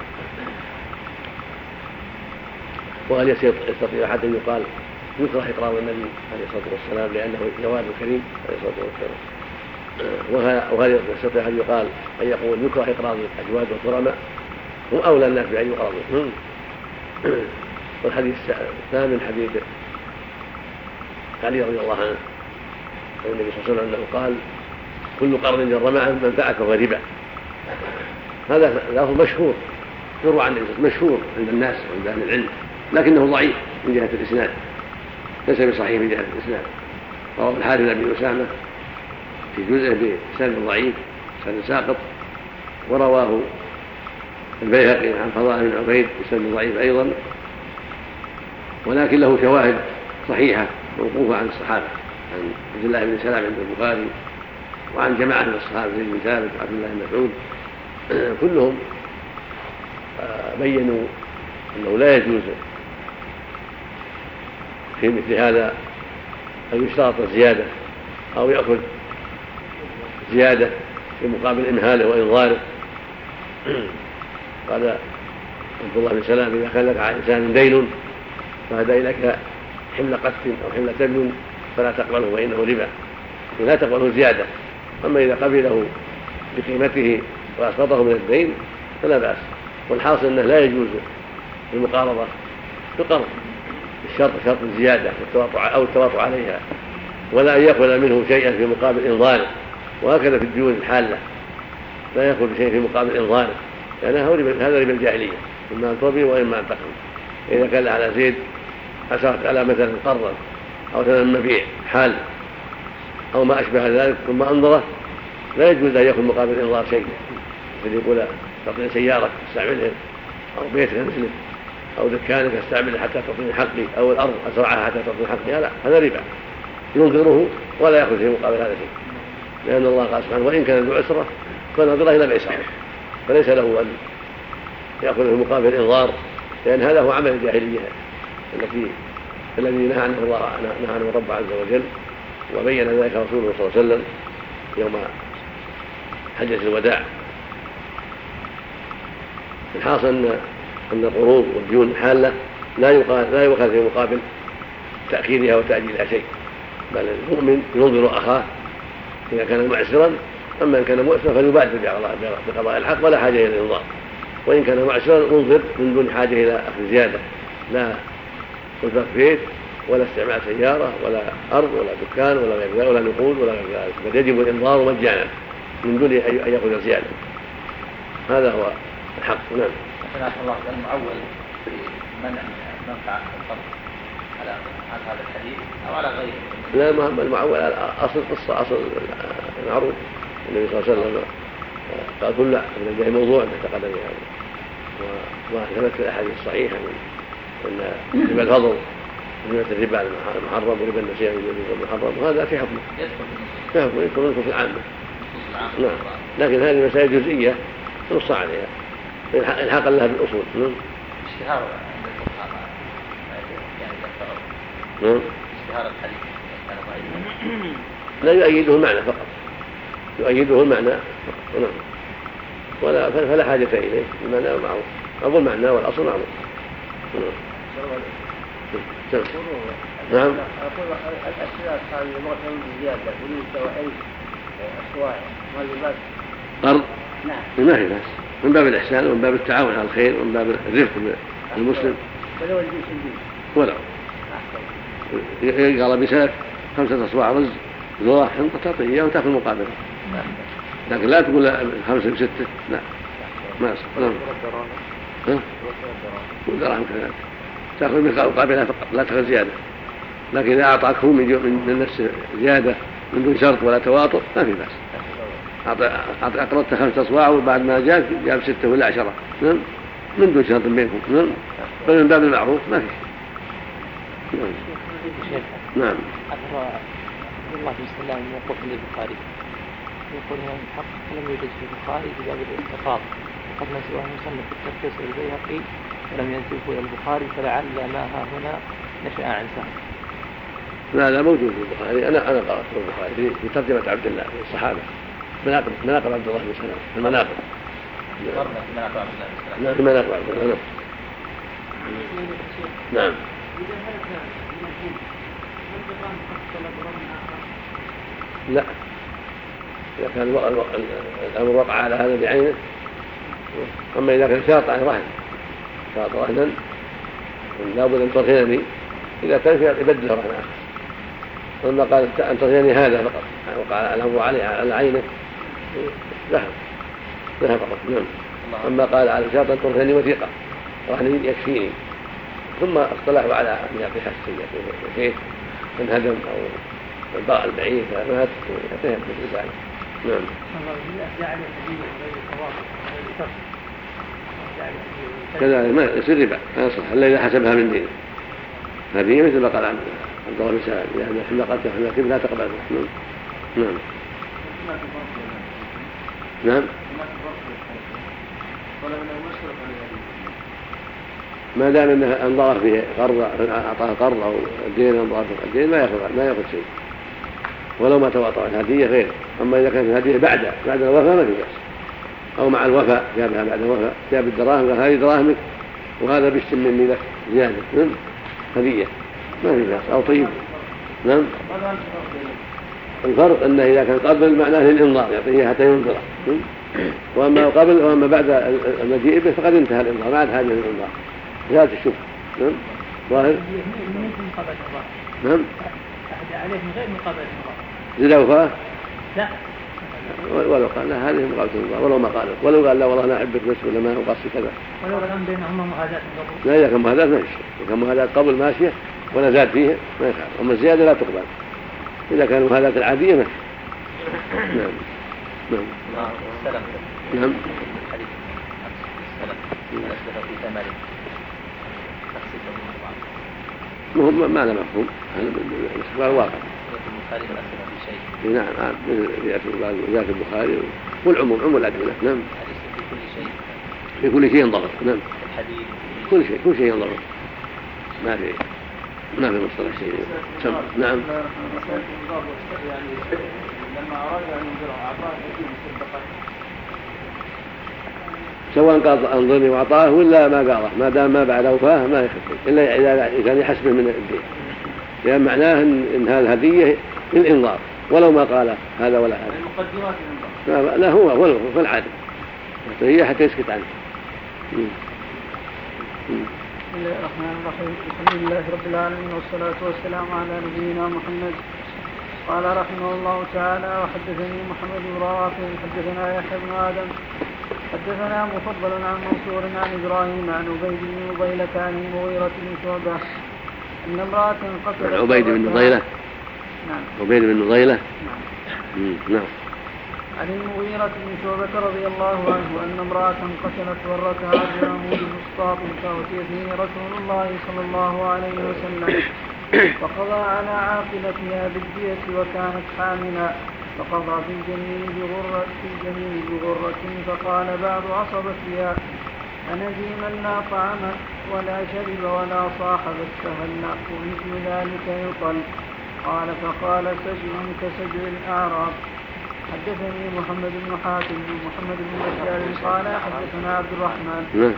وهل يستطيع أحد أن يقال يكره إقراض النبي عليه الصلاة والسلام لأنه جواد كريم عليه الصلاة والسلام؟ وهل يستطيع أحد يقال أن يقول يكره إقراض الأجواد والكرماء؟ هم أولى الناس بأن يقرضوا. والحديث الثامن حديث علي رضي الله عنه النبي صلى الله عليه وسلم أنه قال كل قرض جر معه منفعة فهو ربا. هذا له مشهور يروى عن مشهور عند الناس وعند أهل العلم، لكنه ضعيف من جهة الإسناد، ليس بصحيح من جهة الإسناد. رواه الحارث بن أبي أسامة في جزء بسند ضعيف سند ساقط، ورواه البيهقي عن فضائل بن عبيد بسند ضعيف أيضا، ولكن له شواهد صحيحة موقوفة عن الصحابة، عن عبد الله بن سلام عند البخاري وعن جماعة من الصحابة زيد بن ثابت وعبد الله بن مسعود، كلهم بينوا أنه لا يجوز في مثل هذا أن يشترط الزيادة أو يأخذ زيادة في مقابل إمهاله وإنظاره. قال عبد الله بن سلام إذا كان لك على إنسان دين فهدى إليك حمل قتل أو حمل تبن فلا تقبله فإنه ربا، لا تقبله زيادة. أما إذا قبله بقيمته وأسقطه من الدين فلا بأس. والحاصل أنه لا يجوز المقارضة بقرض الشرط شرط الزيادة أو التواطؤ عليها، ولا أن يأخذ منه شيئا في مقابل إنظاره. وهكذا في الديون الحالة لا يأخذ شيء في مقابل إنظاره، لأنه هذا ربا الجاهلية، إما أن تربي وإما أن تقرض. إذا كان على زيد أسرت على مثلا قرضا أو ثمن مبيع حال أو ما أشبه ذلك ثم أنظره لا يجوز أن يأخذ مقابل إنظار شيء، مثل يقول تعطيني سيارة استعملها أو بيت مثله أو دكانك استعملها حتى تعطيني حقي أو الأرض أزرعها حتى تعطيني حقي، لا، هذا ربا ينظره ولا يأخذ في مقابل هذا شيء، لأن الله قال سبحانه وإن كان ذو عسرة فنظره إلى ميسرة، فليس له أن يأخذ في مقابل إنظار، لأن هذا هو عمل الجاهلية التي الذي نهى عنه الله نهى عنه رب عز وجل، وبين ذلك رسوله صلى الله عليه وسلم يوم حجة الوداع. الحاصل أن القروض والديون الحالة لا يقال لا يؤخذ في مقابل تأخيرها وتأجيلها شيء، بل المؤمن ينظر أخاه إذا كان معسرا، أما إن كان مؤسرا فليبادر بقضاء الحق ولا حاجة إلى الإنظار، وإن كان معسرا انظر من دون حاجة إلى أخذ زيادة، لا أجرة بيت ولا استعمال سيارة ولا أرض ولا دكان ولا غير ذلك ولا نقود ولا غير ذلك، بل يجب الإنظار مجانا من دون أن يأخذ زيادة. هذا هو الحق. نعم. أحسن الله المعول في منع منفعة القرض على هذا الحديث أو على غيره؟ لا، ما المعول أصل قصة أصل معروف. النبي صلى الله عليه وسلم قال كل من الجاهل موضوع تحت قدمه هذا، وثبت في الأحاديث الصحيحة أن ربا الفضل ربا الربا المحرم وربا النسيئة المحرم، وهذا في حكمه في حكمه يدخل في العامة. نعم، لكن هذه مسائل جزئية نص عليها الحاقا لها بالأصول. اشتهار عند الفقهاء يعني نعم اشتهار الحديث لا يؤيده المعنى فقط، يؤيده المعنى فقط. نعم، ولا فلا حاجة إليه، المعنى معروف، أظن المعنى والأصل معروف. نعم. نعم. أقول الأشياء هذه مرتبة بزيادة بالنسبة أي أسواع ما يباس قرض؟ نعم. ما في بأس، من باب الإحسان ومن باب التعاون على الخير ومن باب الرفق بالمسلم. ولو الجيش الجيش ولو قال بسلف خمسة أصواع رز ذراع حنطة تعطيه إياه وتأخذ مقابله، لكن لا تقول خمسة بستة، لا ما يصح. نعم. ها؟ والدراهم كذلك تأخذ مقابلها فقط لا تأخذ زيادة، لكن إذا أعطاك هو من نفسه زيادة من دون شرط ولا تواطؤ ما في بأس. أقرضت خمسة أصواع وبعد ما جاء جاب ستة ولا عشرة نعم من دون شرط بينكم نعم فمن باب المعروف ما في شيء نعم نعم الله بسم الله موقف للبخاري يقول هنا محقق لم يوجد في البخاري في باب الاستقراض وقد نسبه مصنف التركيز البيهقي ولم ينسبه الى البخاري فلعل ما ها هنا نشأ عن سهل. لا لا موجود في البخاري انا انا قرأت في البخاري في ترجمة عبد الله الصحابة مناقب مناقب عبد الله بن سلام في المناقب لا في مناقب عبد الله نعم. لا إذا كان الأمر وقع على هذا بعينه أما إذا كان شرط عن رهن شرط رهنا لا بد أن ترهنني إذا كان يبدل رهن آخر أما قال أن ترهنني هذا فقط وقع الأمر عليه على عينه ذهب ذهب فقط نعم. أما قال على شرط أن ترهنني وثيقة رهني يكفيني ثم اصطلحوا على أن يعطي حسن كيف من هدم أو الباء البعيد فمات يعطيها مثل ذلك نعم. كذلك ما يصير ربا ما يصلح إلا إذا حسبها من دينه هذه مثل ما قال عن عبد الله بن سعد لأن حلقتها حلقتها لا تقبل نعم نعم نعم ما دام انه انظر فيه قرض اعطاه قرض او الدين انظر في الدين ما ياخذ ما ياخذ شيء ولو ما تواطأ الهديه غيره. اما اذا كانت الهديه بعد بعد الوفاء ما في بأس او مع الوفاء جابها بعد الوفاء جاب الدراهم قال هذه دراهمك وهذا بيشتم مني لك زياده نعم هديه ما في بأس او طيب نعم. الفرق انه اذا كان قبل معناه للانظار يعطيه حتى ينظر واما قبل واما بعد المجيء به فقد انتهى الانظار ما عاد حاجه للانظار زاد الشبه نعم ظاهر نعم أحد عليه من غير مقابلة إذا وفاه لا ولو قال لا هذه مقابلة الله ولو ما قال ولو قال لا والله أنا أحبك بس ولا ما أقصي كذا ولو كان بينهما مهادات لا إذا كان مهادات ما يشتري إذا كان مهادات قبل ماشية ولا زاد فيها ما يفعل أما الزيادة لا تقبل إذا كان مهادات العادية ما نعم نعم السلام نعم الحديث السلام السلام في ثمانين مهم ما له مفهوم هذا الاستقبال واقع البخاري مثلا في شيء نعم في ذات البخاري والعموم عموم الأدلة نعم في كل شيء في كل شيء ضبط نعم الحديث كل شيء كل شيء ضبط ما في ما في مصطلح شيء سم نعم لما أراد أن ينظره أعطاه سواء قال انظرني واعطاه ولا ما قاله ما دام ما بعد وفاه ما يخفي الا اذا كان يحسبه من الدين لان معناه ان هذه الهديه للانظار ولو ما قال هذا ولا هذا المقدمات الانظار لا هو هو في العاده هي حتى يسكت عنه. بسم الله الرحمن الرحيم الحمد لله رب العالمين والصلاة والسلام على نبينا محمد. قال رحمه الله تعالى وحدثني محمد بن رافع حدثنا يحيى بن آدم حدثنا مفضل عن منصور عن إبراهيم عن عبيد بن نضيلة عن المغيرة بن شعبة أن امرأة قتلت عبيد بن نضيلة نعم عبيد بن نضيلة نعم نعم عن المغيرة بن شعبة رضي الله عنه أن امرأة قتلت ورثها بعمود فسطاط فأتي به رسول الله صلى الله عليه وسلم فقضى على عاقلتها بالدية وكانت حاملا فقضى في الجميل بغرة في الجميل بغرة فقال بعض عصبتها أنجي من لا طعم ولا شرب ولا صاحب السهل ومثل ذلك يطل قال فقال سجع كسجع الأعراب. حدثني محمد بن حاتم ومحمد بن بشار قال حدثنا عبد الرحمن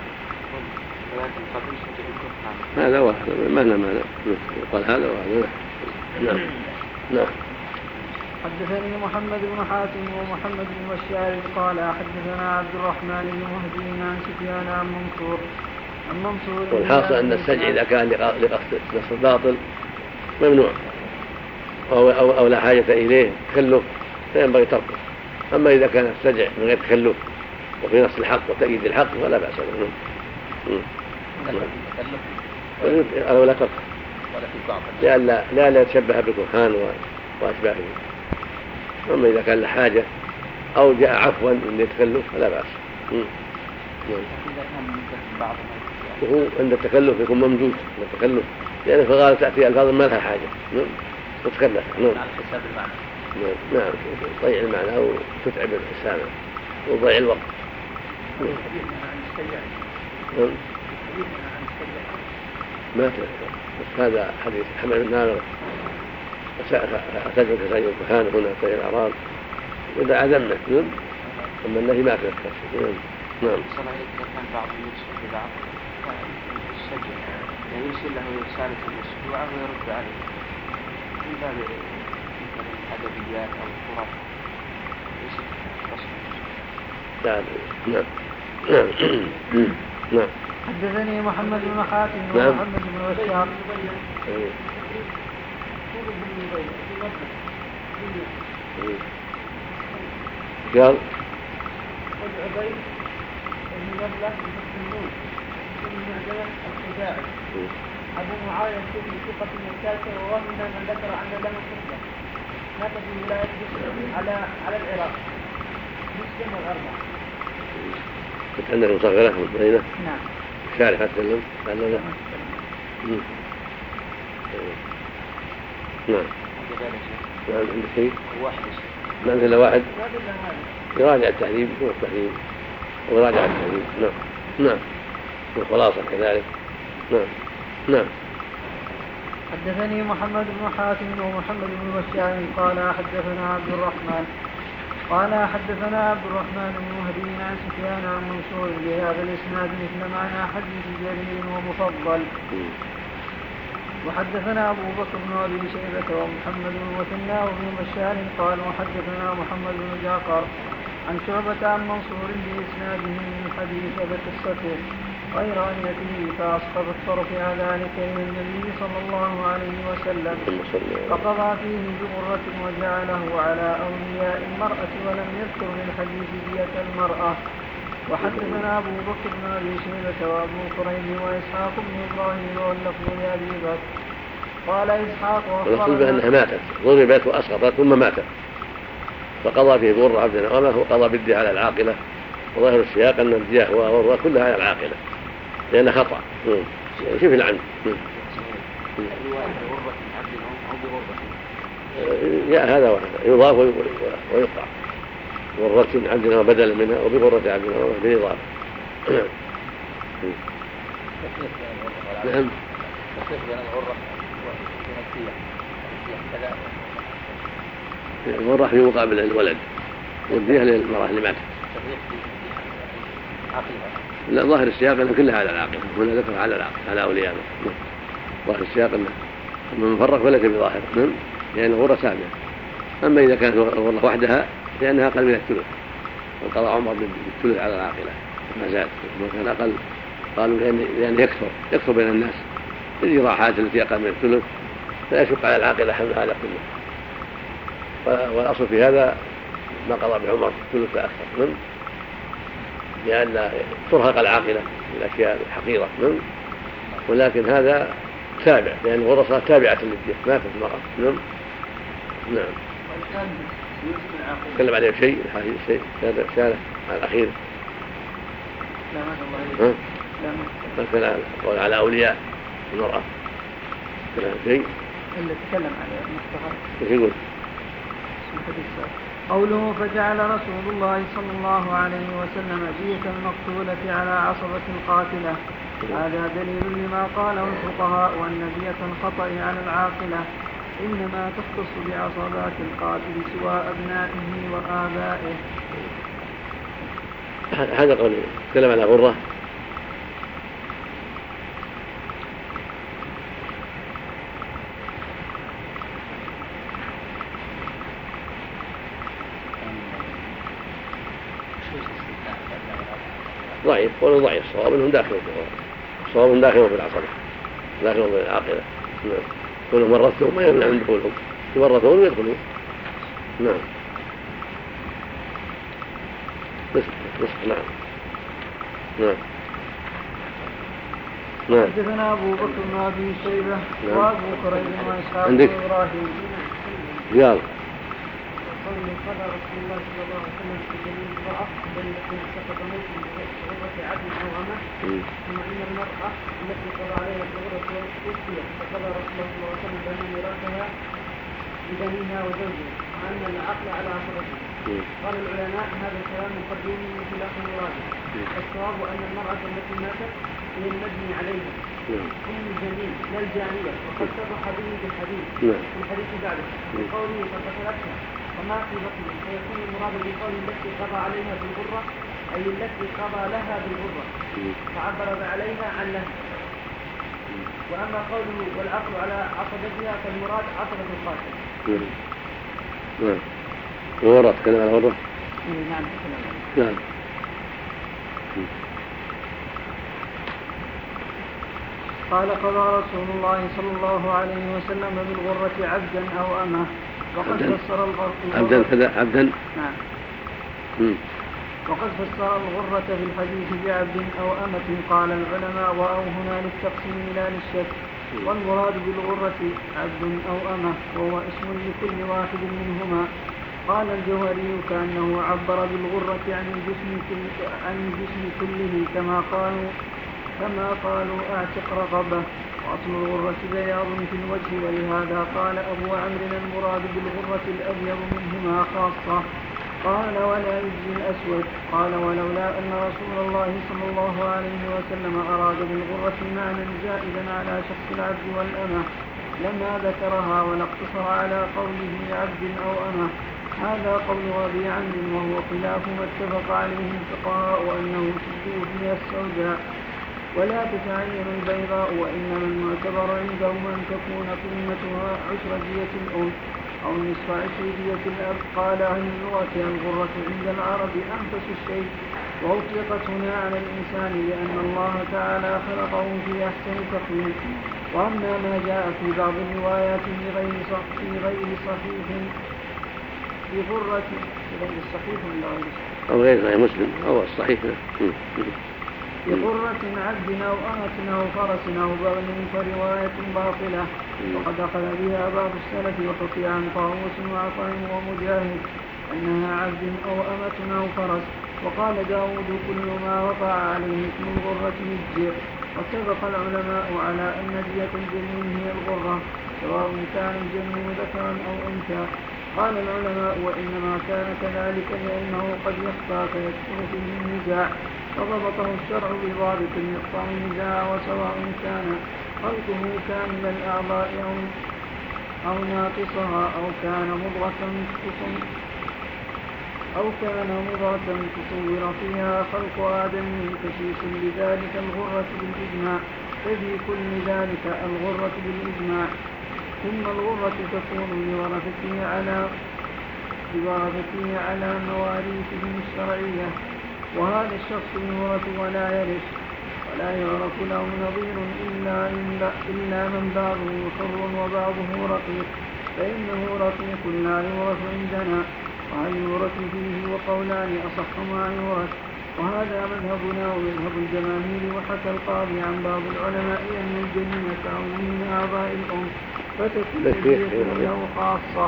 هذا واحد مهنا مهنا قال هذا واحد نعم نعم. حدثني محمد بن حاتم ومحمد بن بشار قال حدثنا عبد الرحمن بن مهدي عن سفيان عن منصور عن منصور والحاصل أن السجع إذا كان لقصد نص الباطل ممنوع أو, أو, أو لا حاجة إليه تخلف فينبغي تركه. أما إذا كان السجع من غير تخلف وفي نص الحق وتأييد الحق فلا بأس به أو لا تركه لألا لا لا يتشبه بالكهان وأشباهه. أما إذا كان له حاجة أو جاء عفوا من التكلف فلا بأس. نعم. وهو عند التكلف يكون ممدود عند التكلف، لأن في الغالب تأتي ألفاظ ما لها حاجة. نعم. وتكلف. نعم. نعم. نعم. تضيع المعنى أو تتعب السامع وتضيع الوقت. نعم. ما تذكر، بس هذا حديث حمل بن نابغة أتجعل كسائر الكهان هنا كسائر الأعراب إذا عزمنا. نعم. أما النهي ما تذكر. نعم. نعم. كان بعض يرسل ببعض الشجع يعني يرسل له رسالة الأسبوع ويرد عليه من باب الأدبيات أو الخرافات. نعم. نعم. نعم. نعم. حدثني محمد بن حاتم ومحمد بن بشار. قال والعبيد بن مبلغ المسلمون ثم جلس الخزاعي أبو معاوية في ثقة الكافر ووهم من ذكر أن له حجة مات في ولاية مسلم على على العراق مسلم والأربعة. كنت عندك مصغرة مطمئنة؟ نعم. شارح أتكلم؟ قال لا. نعم. نعم. عندك شيء؟ واحد. ما عندك إلا واحد؟ يراجع التهذيب والتهذيب ويراجع التهذيب. نعم. نعم. والخلاصة كذلك. نعم. نعم. حدثني محمد بن حاتم ومحمد بن بشار قال حدثنا عبد الرحمن قال حدثنا عبد الرحمن بن مهدي عن سفيان عن منصور بهذا الاسناد مثل معنى حديث جرير ومفضل. وحدثنا أبو بكر بن أبي شيبة ومحمد بن المثنى وابن بشار قال وحدثنا محمد بن جعفر عن شعبة عن منصور بإسناده من حديث بقصته غير أن يأتيه فأسقط الطرف على ذلك إلى النبي صلى الله عليه وسلم فقضى فيه بغرة وجعله على أولياء المرأة ولم يذكر في الحديث دية المرأة. وحدثنا أبو بكر بن أبي شيبة وأبو كريب وإسحاق بن إبراهيم واللفظ لأبي بكر قال إسحاق واللفظ بأنها ماتت ضربت وأسقطت ثم ماتت فقضى فيه بغرة عبد النعامة وقضى بالدية على العاقلة. وظاهر السياق أن الدية والغرة كلها على العاقلة لأنها خطأ. شوف العمد. يا هذا وهذا يضاف ويقطع. غرة عبدنا بدلا منها وبغرة عبدنا بالإضافة. نعم. الغرة في مقابل الولد والدية للمرأة اللي ماتت. لا ظاهر السياق أنه كلها على العاقلة هنا ذكر على العاقلة على أولياء. ظاهر السياق أنه من فرق فليس بظاهر لأن الغرة سابقة. أما إذا كانت الغرة وحدها لأنها أقل من الثلث وقضى عمر بالثلث على العاقلة ما زاد وكان أقل قالوا لأنه يكثر يكثر بين الناس الجراحات التي أقل من الثلث لا يشق على العاقلة حمل هذا كله. والأصل في هذا ما قضى بعمر الثلث فأكثر لأن ترهق العاقلة بالأشياء الحقيرة. ولكن هذا تابع لأن الغرة تابعة للدية ما في المرأة. نعم. نعم. تكلم عليه شيء الحديث شيء هذا رسالة على الأخير. لا ما ها؟ لا ما قول على أولياء المرأة كلام شيء اللي تكلم عليه المصطفى. ايش يقول؟ قوله فجعل رسول الله صلى الله عليه وسلم دية المقتولة على عصبة القاتلة هذا دليل لما قاله الفقهاء وأن دية الخطأ على العاقلة إنما تختص بعصبات القاتل سوى أبنائه وآبائه. هذا قول تكلم على غرة. ضعيف قول ضعيف الصواب انهم داخلون الصواب انهم داخلون في العصبة داخلون في العاقلة. نعم. كلهم ورثتهم ما يمنع من دخولهم يورثون ويدخلون. نعم. نصف نصف. نعم. نعم. نعم. حدثنا أبو بكر بن أبي شيبة وأبو كريب وإسحاق بن إبراهيم قال قوله قضى رسول الله صلى الله عليه وسلم في جميع المرأة التي سقط موت بغرة عبد أو أمة، ثم إن المرأة التي قضى عليها بغرة توفيت فقضى رسول الله صلى الله عليه وسلم بأن ميراثها لبنيها وزوجها وأن العقل على عصبته. قال العلماء هذا الكلام مقدم من خلاف مراده، الصواب أن المرأة التي ماتت هي المجني عليها أم الجميل لا الجانية، وقد صرح به بالحديث في الحديث بعده بقوله فقتلتها وما في بطنه، فيكون المراد بقول التي قضى عليها بالغرة أي التي قضى لها بالغرة فعبر عليها عن لها. وأما قوله والعقل على عصبتها فالمراد عصبة القاتل. نعم. غرة كلام على غرة. نعم. نعم. قال قضى رسول الله صلى الله عليه وسلم بالغرة عبدا أو أمة، وقد فسر الغرة عبدا كذا عبدا. نعم. م. وقد فسر الغرة في الحديث بعبد أو أمة. قال العلماء وأو هنا للتقسيم لا للشك، والمراد بالغرة عبد أو أمة وهو اسم لكل واحد منهما. قال الجوهري كأنه عبر بالغرة عن الجسم كل عن الجسم كله كما قالوا كما قالوا اعتق رقبة، وأصل الغرة بياض في الوجه، ولهذا قال أبو عمرو المراد بالغرة الأبيض منهما خاصة. قال ولا يجزي الأسود. قال ولولا أن رسول الله صلى الله عليه وسلم أراد بالغرة معنى زائدا على شخص العبد والأمة لما ذكرها ولا اقتصر على قوله عبد أو أمة. هذا قول أبي عمرو وهو خلاف ما اتفق عليه الفقهاء وأنه تشبه فيها السوداء ولا تتعين البيضاء، وإنما المعتبر عندهم أن تكون قيمتها عشر دية الأم أو نصف عشر دية الأب. قال عن اللغة الغرة عند العرب أنفس الشيء، وأطلقت هنا على الإنسان لأن الله تعالى خلقه في أحسن تقويم. وأما ما جاء في بعض الروايات في غير في غير صحيح بغرة غير الصحيح أو غير صحيح مسلم أو الصحيح بغرة عبد أو أمة أو فرس أو بغل فرواية باطلة، وقد أخذ بها بعض السلف وحكي عن طاووس وعطاء ومجاهد أنها عبد أو أمة أو فرس. وقال داود كل ما وقع عليه اسم الغرة يجزئ. واتفق العلماء على أن دية الجنين هي الغرة سواء كان الجنين ذكرا أو أنثى. قال العلماء وإنما كان كذلك لأنه قد يخفى فيكثر فيه النزاع، فضبطه الشرع بضابط يقطع النزاع، وسواء كان خلقه كامل الأعضاء أو, أو ناقصها أو كان مضغة أو كان مضغة تصور فيها خلق آدم كشيش بذلك الغرة بالإجماع، ففي كل ذلك الغرة بالإجماع. ثم الغرة تكون بورثته على بورثته على مواريثهم الشرعية، وهذا الشخص يورث ولا يرث ولا يعرف له نظير إلا, إلا من بعضه حر وبعضه رقيق، فإنه رقيق لا يورث عندنا، وهل يورث فيه وقولان أصح ما يورث، وهذا مذهبنا ومذهب الجماهير. وحكى القاضي عن بعض العلماء أن الجنين كونه من أعضاء الأم فتكون له خاصة.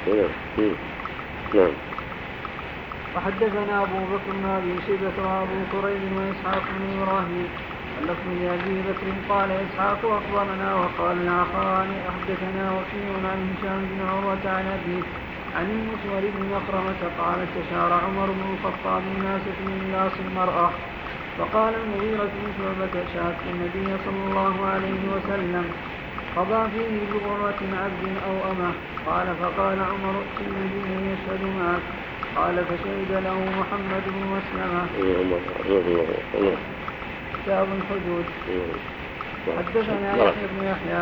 وحدثنا أبو بكر بن أبي شيبة وأبو كريب وإسحاق بن إبراهيم اللفظ لأبي بكر قال إسحاق أخبرنا وقال الآخران حدثنا وكيع عن هشام بن عروة عن أبيه عن المسور بن مخرمة قال استشار عمر بن الخطاب الناس في ميراث المرأة، فقال المغيرة بن شعبة شاك النبي صلى الله عليه وسلم قضى فيه بغرة عبد أو أمة. قال فقال عمر ائت الذي يشهد معك. قال فشهد له محمد بن مسلمة. كتاب الحدود. حدثنا يحيى بن يحيى.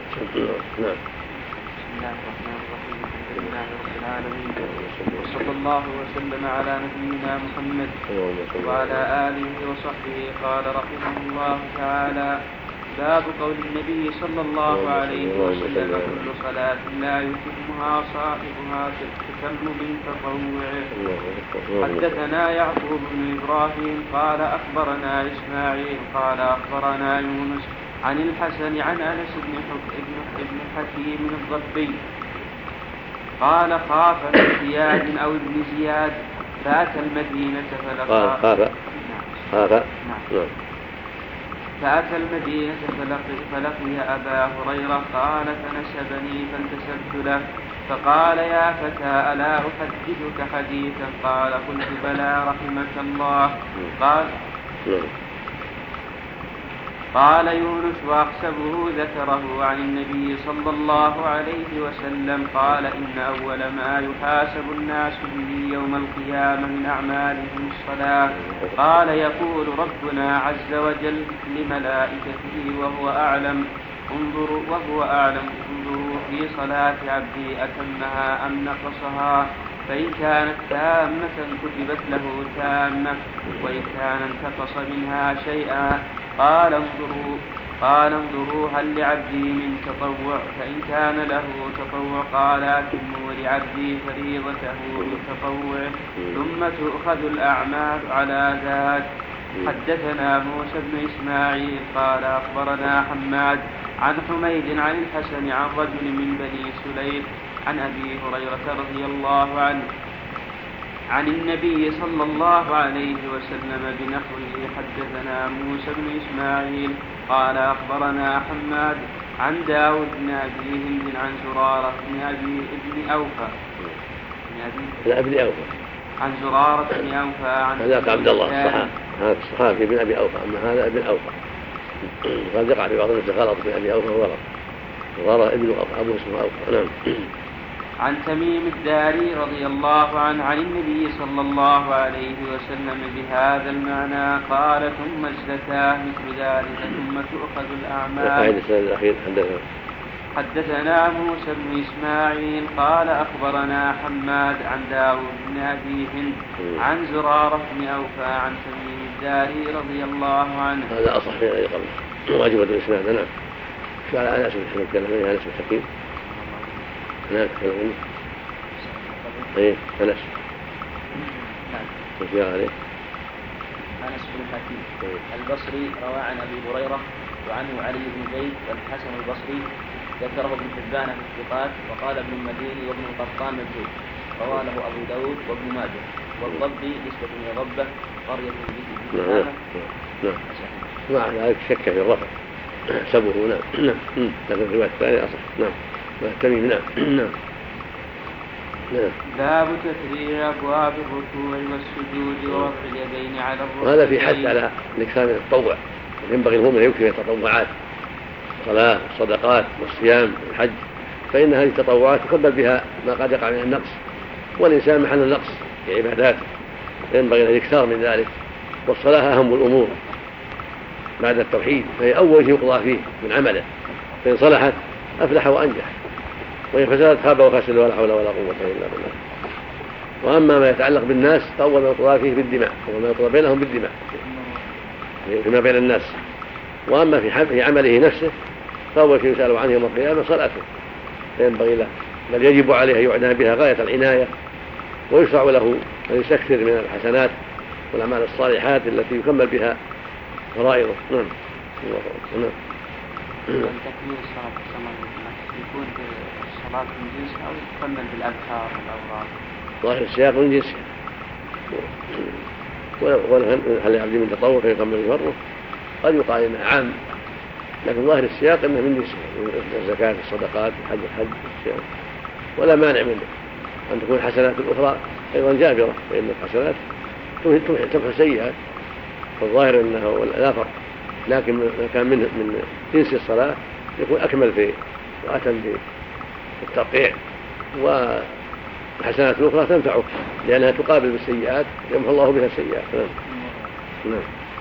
وصلى الله وسلم على نبينا محمد وعلى آله وصحبه. قال رحمه الله تعالى باب قول النبي صلى الله عليه وسلم كل صلاة لا يتمها صاحبها تتم من تطوعه. حدثنا يعقوب بن إبراهيم قال أخبرنا إسماعيل قال أخبرنا يونس عن الحسن عن أنس بن حكيم الضبي قال خاف من زياد أو ابن زياد فأتى المدينة فلقى خاف خاف نعم فأتى المدينة فلقي, فلقي أبا هريرة قال فنسبني فانتسبت له فقال يا فتى ألا أحدثك حديثا قال قلت بلى رحمك الله قال قال يونس وأحسبه ذكره عن النبي صلى الله عليه وسلم قال إن أول ما يحاسب الناس به يوم القيامة من أعمالهم الصلاة قال يقول ربنا عز وجل لملائكته وهو أعلم انظروا وهو أعلم انظروا في صلاة عبدي أتمها أم نقصها فإن كانت تامة كتبت له تامة وإن كان انتقص منها شيئا قال انظروا قال انظروا هل لعبدي من تطوع فإن كان له تطوع قال أتموا لعبدي فريضته بتطوعه ثم تؤخذ الأعمال على ذاك. حدثنا موسى بن إسماعيل قال أخبرنا حماد عن حميد عن الحسن عن رجل من بني سليم عن أبي هريرة رضي الله عنه عن النبي صلى الله عليه وسلم بنحوه. حدثنا موسى بن إسماعيل قال أخبرنا حماد عن داود بن أبي هند عن زرارة بن أبي ابن أوفى لا ابن أوفى عن زرارة بن أوفى عن هذاك عبد الله الصحابي هذا الصحابي بن أبي أوفى أما هذا ابن أوفى قد يقع في بعض الناس غلط بن أبي أوفى وغلط زرارة ابن أوفى أبوه اسمه أوفى. نعم. عن تميم الداري رضي الله عنه عن النبي صلى الله عليه وسلم بهذا المعنى قال ثم الزكاة مثل ذلك ثم تؤخذ الأعمال. حدثنا موسى بن إسماعيل قال أخبرنا حماد عن داود بن أبي هند عن زرارة بن أوفى عن تميم الداري رضي الله عنه. هذا أصح من الذي قبله واجبة الإسناد. نعم. شو على أنس بن حكيم كلام أنس بن حكيم هناك كلام ايه أنس وفي عليه أنس بن حكيم البصري روى عن أبي هريرة وعنه علي بن زيد والحسن البصري ذكره ابن حبان في الثقات وقال ابن المديني وابن القطان مجهول رواه له أبو داود وابن ماجه والضبي نسبة إلى ربه قرية به نعم نعم مع ذلك شك في الرفع حسبه. نعم نعم لكن الرواية الثانية أصح. نعم التميم. نعم نعم نعم. باب تفريع أبواب الركوع والسجود ورفع اليدين على الركبتين. وهذا في حد على الإكثار من التطوع. ينبغي المؤمن يكثر من التطوعات الصلاة والصدقات والصيام والحج فإن هذه التطوعات تقبل بها ما قد يقع من النقص والإنسان محل النقص في عباداته ينبغي أن يكثر من ذلك. والصلاة أهم الأمور بعد التوحيد فهي أول شيء يقضى فيه من عمله فإن صلحت أفلح وأنجح وإن فسدت خاب وخسر ولا حول ولا قوة إلا بالله. وأما ما يتعلق بالناس فأول ما يقضى فيه بالدماء وما يقضى بينهم بالدماء فيما بين الناس. وأما في عمله نفسه فأول شيء يسأل عنه يوم القيامة صلاته فينبغي له بل يجب عليه أن يعنى بها غاية العناية ويشرع له أن يستكثر من الحسنات والأعمال الصالحات التي يكمل بها فرائضه. نعم. نعم. تكميل الصلاة يكون الصلاة من جنس أو يكمل بالأذكار والأوراق. ظاهر السياق من جنس ولو هل يعبد من تطوع فيكمل بفرضه قد يقال إنه عام لكن ظاهر السياق إنه من جنس الزكاة الصدقات الحج الحج الصيام ولا مانع منه أن تكون الحسنات الأخرى أيضا جابرة فإن الحسنات تمحو السيئات فالظاهر أنه لا فرق لكن ما كان من من جنس الصلاة يكون أكمل في وأتم في الترقيع والحسنات الأخرى تنفعك لأنها تقابل بالسيئات يمحو الله بها السيئات. نعم.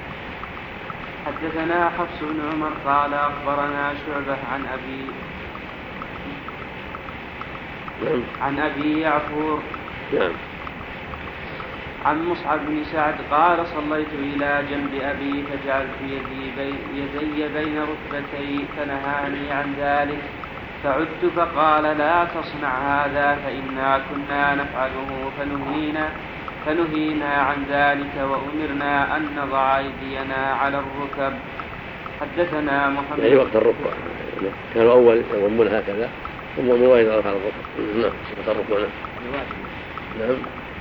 حدثنا حفص بن عمر قال أخبرنا شعبة عن أبي نعم. عن أبي يعفور نعم. عن مصعب بن سعد قال صليت إلى جنب أبي فجعلت يدي, بي يدي بين ركبتي فنهاني عن ذلك فعدت فقال لا تصنع هذا فإنا كنا نفعله فنهينا, فنهينا عن ذلك وأمرنا أن نضع أيدينا على الركب. حدثنا محمد يعني وقت الركوع كانوا أول يضمون هكذا ثم من واجب على الركوع. نعم صفة الركوع. نعم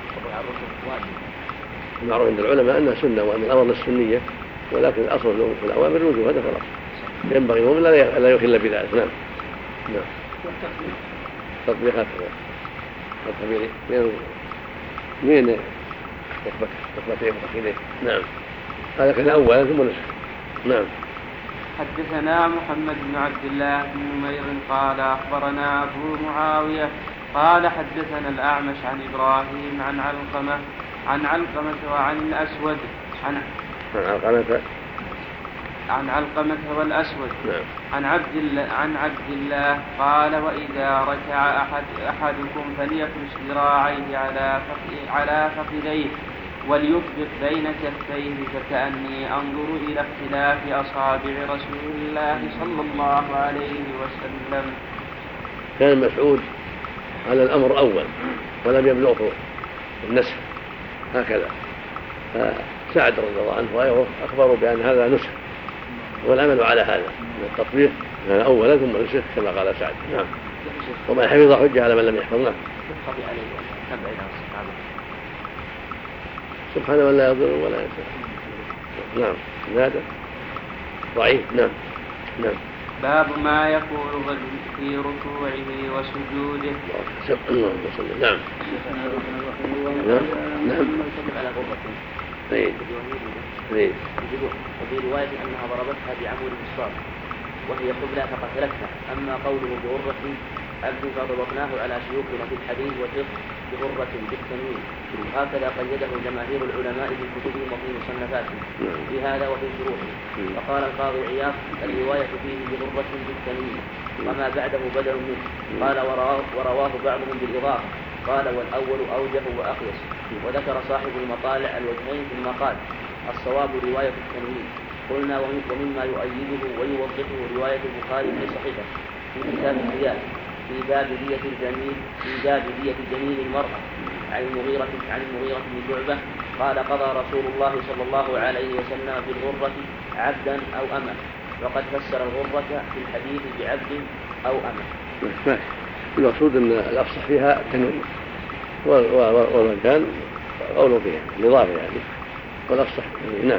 المعروف عند العلماء أنها سنة وأن الأمر السنية، ولكن الأصل في الأوامر الوجوب، هذا خلاص. ينبغي المؤمن لا يخل بذلك. نعم نعم تطبيقات الطبيعي من من ركبتين ركبتين. نعم هذا كان أولا ثم نسخ. نعم. حدثنا محمد بن عبد الله بن نمير قال أخبرنا أبو معاوية قال حدثنا الأعمش عن إبراهيم عن علقمة عن علقمة وعن الأسود عن علقمة عن علقمة والأسود نعم. عن عبد الله عن عبد الله قال وإذا ركع أحد أحدكم فليفرش ذراعيه على على فخذيه وليطبق بين كفيه فكأني أنظر إلى اختلاف أصابع رسول الله صلى الله عليه وسلم. كان مسعود على الأمر أول ولم يبلغه النسخ هكذا، فسعد رضي الله عنه وغيره أخبروا بأن هذا نسخ والعمل على هذا التطبيق كان أولا ثم نسخ كما قال سعد. نعم. وما حفظ حجة على من لم يحفظ. نعم. سبحانه ولا يضر ولا ينفع. نعم هذا ضعيف. نعم نعم. باب ما يقول في ركوعه وسجوده. نعم نعم نعم. وفي رواية أنها ضربتها بعمود الصاف وهي قبلة فقتلتها. أما قوله بغرة عبد فضبطناه على شيوخنا في الحديث والفقه بغرة بالتنوين، وهكذا قيده جماهير العلماء في كتبهم وفي مصنفاتهم في هذا وفي شروحه. فقال القاضي عياض الرواية فيه بغرة بالتنوين وما بعده بدل منه. قال ورواه, ورواه بعضهم بالإضافة. قال والأول أوجه وأخيص. وذكر صاحب المطالع الوجهين في المقال الصواب رواية التنوين. قلنا ومما يؤيده ويوضحه رواية البخاري في صحيحه في كتاب الزياد في باب دية الجنين في باب دية جنين المرأة عن المغيرة عن المغيرة بن شعبة قال قضى رسول الله صلى الله عليه وسلم بالغرة عبدا أو أمة، وقد فسر الغرة في الحديث بعبد أو أمة. المقصود أن الأفصح فيها التنوين والمكان قوله فيها الإضافة يعني والأفصح. نعم.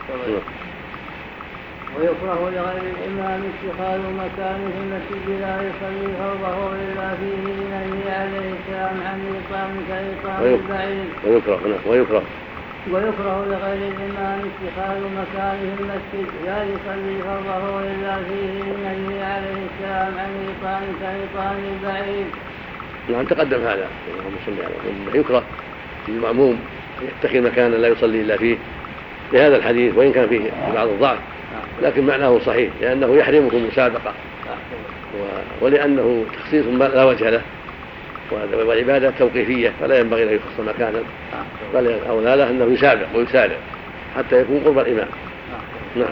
ويكره لغير الإمام اتخاذ مكانه في المسجد لا يصلي فرضه إلا فيه لنهي عليه السلام عن إقام كإقام البعيد. ويكره ويكره ويكره لغير الإمام اتخاذ مكانه في المسجد لا يصلي فرضه إلا فيه لنهي عليه السلام عن إقام كإقام البعيد. نعم تقدم هذا يكره المأموم يتخذ مكانا لا يصلي إلا فيه بهذا الحديث وإن كان فيه بعض الضعف، لكن معناه صحيح لأنه يحرمه المسابقة ولأنه تخصيص لا وجه له والعبادة توقيفية فلا ينبغي له يخص مكانا، بل أولى له أنه يسابق ويسارع حتى يكون قرب الإمام. نعم.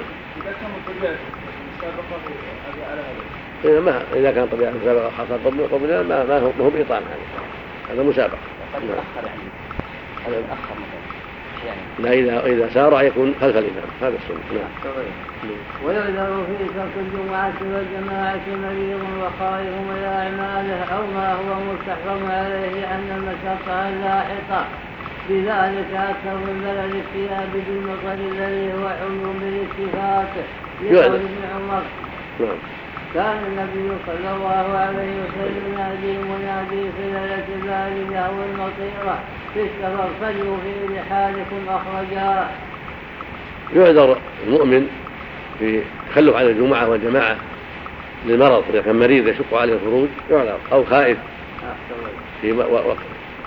إذا ما إذا كان طبيعة المسابقة حصل قبل ما ما هو ما هو بإطعام هذا مسابقة. لا إذا إذا سارع يكون خلف الإمام هذا السنة. نعم. ويعذر في ترك الجمعة والجماعة مريض وخائف إلى أعماله أو ما هو مستحرم عليه أن المشقة اللاحقة بذلك أكثر من بلد الثياب بالمطر الذي هو حمر بالاتفاق لقول ابن عمر. نعم. كان النبي صلى الله عليه وسلم ينادي منادي في ليلة البارد أو المطيرة في السفر صلوا في رحالكم أخرجا. يعذر المؤمن في تخلف عن الجمعة والجماعة للمرض إذا كان مريض يشق عليه الخروج يعذر، أو خائف في وقت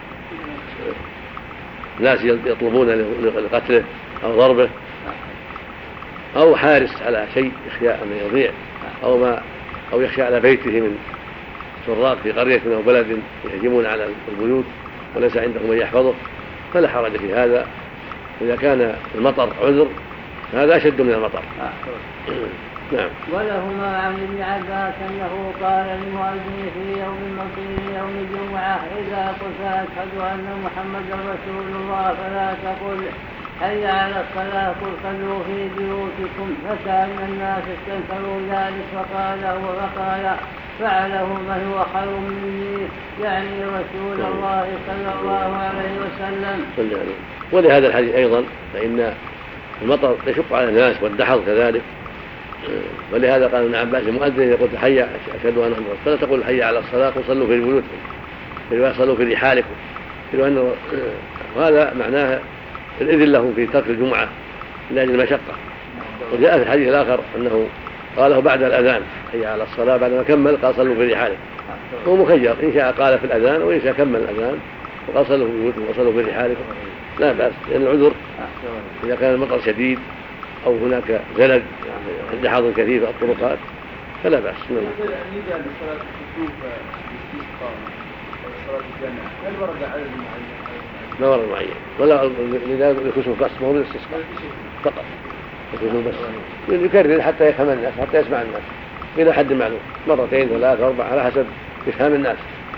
ناس يطلبون لقتله أو ضربه، أو حارس على شيء يخشى أن يضيع، أو ما أو يخشى على بيته من سراق في قرية أو بلد يهجمون على البيوت وليس عندهم من يحفظه، فلا حرج في هذا. إذا كان المطر عذر هذا أشد من المطر. نعم. ولهما عن ابن عباس أنه قال للمؤذن في يوم المطير يوم الجمعة إذا قلت أشهد أن محمدا رسول الله فلا تقل حي على الصلاة قل صلوا في بيوتكم، فكأن الناس استنكروا ذلك فقال هو فقال فعله من هو خير مني، يعني رسول الله صلى الله عليه وسلم. ولهذا الحديث أيضا فإن المطر يشق على الناس والدحر كذلك، ولهذا قال ابن عباس المؤذن يقول حي أشهد أن محمدا فلا تقول حي على الصلاة وصلوا في بيوتكم وصلوا في رحالكم، وهذا معناه الإذن له في ترك الجمعة لأجل المشقة. وجاء في الحديث الآخر أنه قاله بعد الأذان حي على الصلاة، بعدما كمل قال صلوا في رحالكم. هو مخير إن شاء قال في الأذان وإن شاء كمل الأذان وقال صلوا في بيوتكم وصلوا في رحالكم لا بأس، لأن العذر إذا كان المطر شديد أو هناك زلل دحر كثير في الطرقات فلا بأس. ما ورد معين ولا لذلك الكسوف بس ما هو الاستسقاء فقط، الكسوف بس يكرر حتى يفهم الناس حتى يسمع الناس إلى حد معلوم مرتين ثلاثة أربعة على حسب إفهام الناس.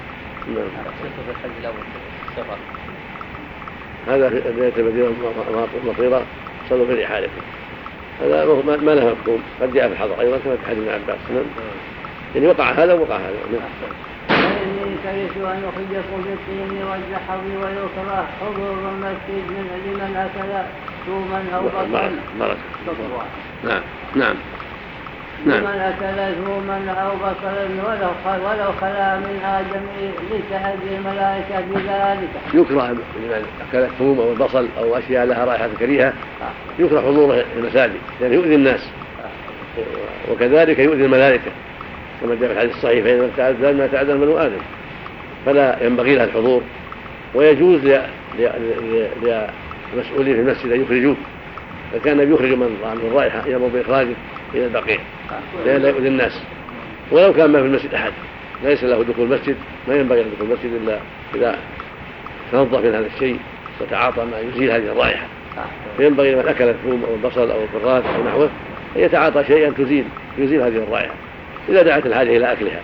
هذا بيت المدينة مطيرة صلوا في رحالكم، هذا ما له مفهوم، قد جاء في الحضر أيضا كما في حديث ابن عباس يعني وقع هذا وقع هذا. فإني كرهت أن يخرجكم بالطين والزحف ويكره حضور المسجد من لمن أكل ثوما أو بصل. نعم نعم نعم. لمن أكل ثوما أو بصلا ولو ولو خلا من آدم لتأذي الملائكة بذلك. يكره لمن أكل الثوم أو البصل أو أشياء لها رائحة كريهة يكره حضوره في المساجد لأنه يؤذي الناس، وكذلك يؤذي الملائكة كما جاء في الحديث الصحيح فإن تعذب ما تعذب من آدم، فلا ينبغي لها الحضور. ويجوز للمسؤولين في المسجد أن يخرجوه، فكان يخرج من عنه الرائحة يأمر بإخراجه إلى البقيع لأن لا يؤذي الناس. ولو كان ما في المسجد أحد ليس له دخول المسجد ما ينبغي دخول المسجد إلا إذا تنظف من هذا الشيء وتعاطى ما يزيل هذه الرائحة. فينبغي من أكل الثوم أو البصل أو الفراث أو نحوه أن يتعاطى شيئا تزيل يزيل هذه الرائحة إذا دعت الحاجة إلى أكلها،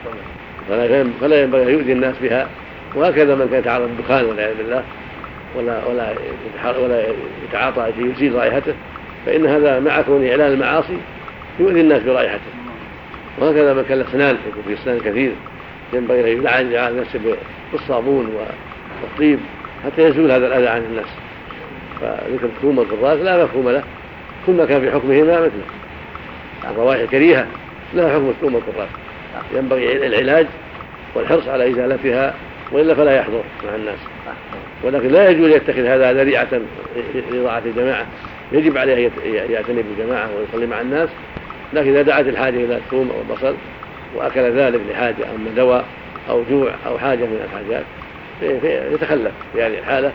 فلا ينبغي أن يؤذي الناس بها. وهكذا من كان يتعرض الدخان والعياذ بالله ولا ولا ولا يتعاطى شيء يزيل رائحته فإن هذا مع كون إعلان المعاصي يؤذي الناس برائحته. وهكذا من كان الأسنان يكون في أسنان كثير ينبغي أن يلعن نفسه بالصابون والطيب حتى يزول هذا الأذى عن الناس. فذكر الثوم والفراث لا مفهوم له، كل ما كان في حكمهما مثله. الروائح الكريهة لها حكم الثوم والفراث، ينبغي العلاج والحرص على إزالتها وإلا فلا يحضر مع الناس. ولكن لا يجوز يتخذ هذا ذريعة لإضاعة الجماعة، يجب عليه أن يعتني بالجماعة ويصلي مع الناس. لكن إذا دعت الحاجة إلى الثوم أو البصل وأكل ذلك لحاجة أو من دواء أو جوع أو حاجة من الحاجات يتخلف في هذه الحالة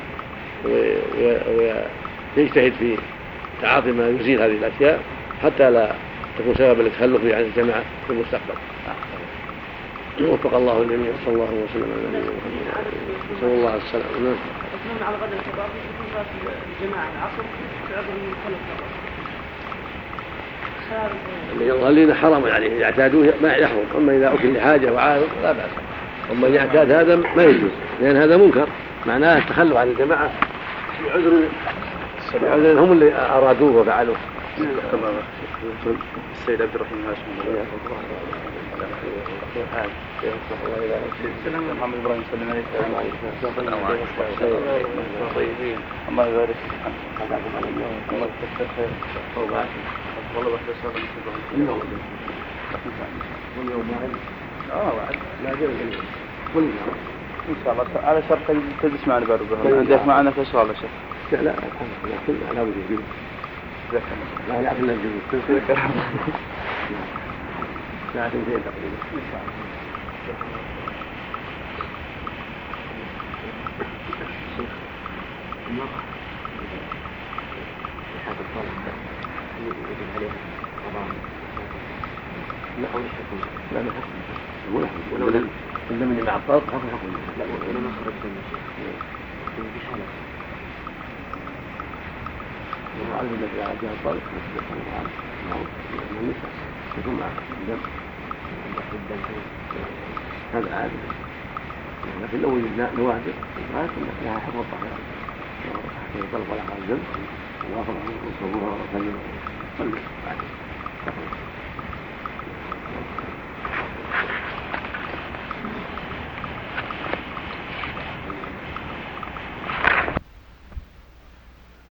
ويجتهد في تعاطي ما يزيل هذه الأشياء حتى لا تكون سببا للتخلف عن الجماعة في المستقبل. وفق الله الجميع صلى الله وسلم على نبينا محمد صلى الله عليه وسلم. نعم. على غد الشباب في الجماعة العصر تعبر من خلف اللي يظهر حرام عليه إذا اعتادوه ما يحرم، أما إذا أكل لحاجة وعارض لا بأس. أما إذا اعتاد هذا ما يجوز لأن هذا منكر معناه التخلف عن الجماعة بعذر هم اللي أرادوه وفعلوه. السيد عبد الرحيم هاشم السلام محمد إبراهيم سلم عليك السلام عليكم طيبين الله يبارك فيك الله يكثر خير والله بس هذا اليوم واليوم واحد اه واحد لا جل كل ان شاء الله على شرط تجلس معنا بعد الظهر عندك معنا في شغله شيخ لا كل لا وجه لا لا كل الجزء ساعة اثنتين تقريبا ان شاء الله. هذا الطالب يجب عليه طبعا لا أول حكم لا لا حكم ولا حكم ولو لم من مع الطالب حكم حكم لا ولا ما خرج من الشيء في حالة وعلى الذي عجاه الطالب يكون معه معه من النساء يكون معه الدم هذا عادي. لكن لو وجدنا نوادر لها حكم الطهارة يطلق على الجنب ووافق عليه وصبوها وسلم صلي بعد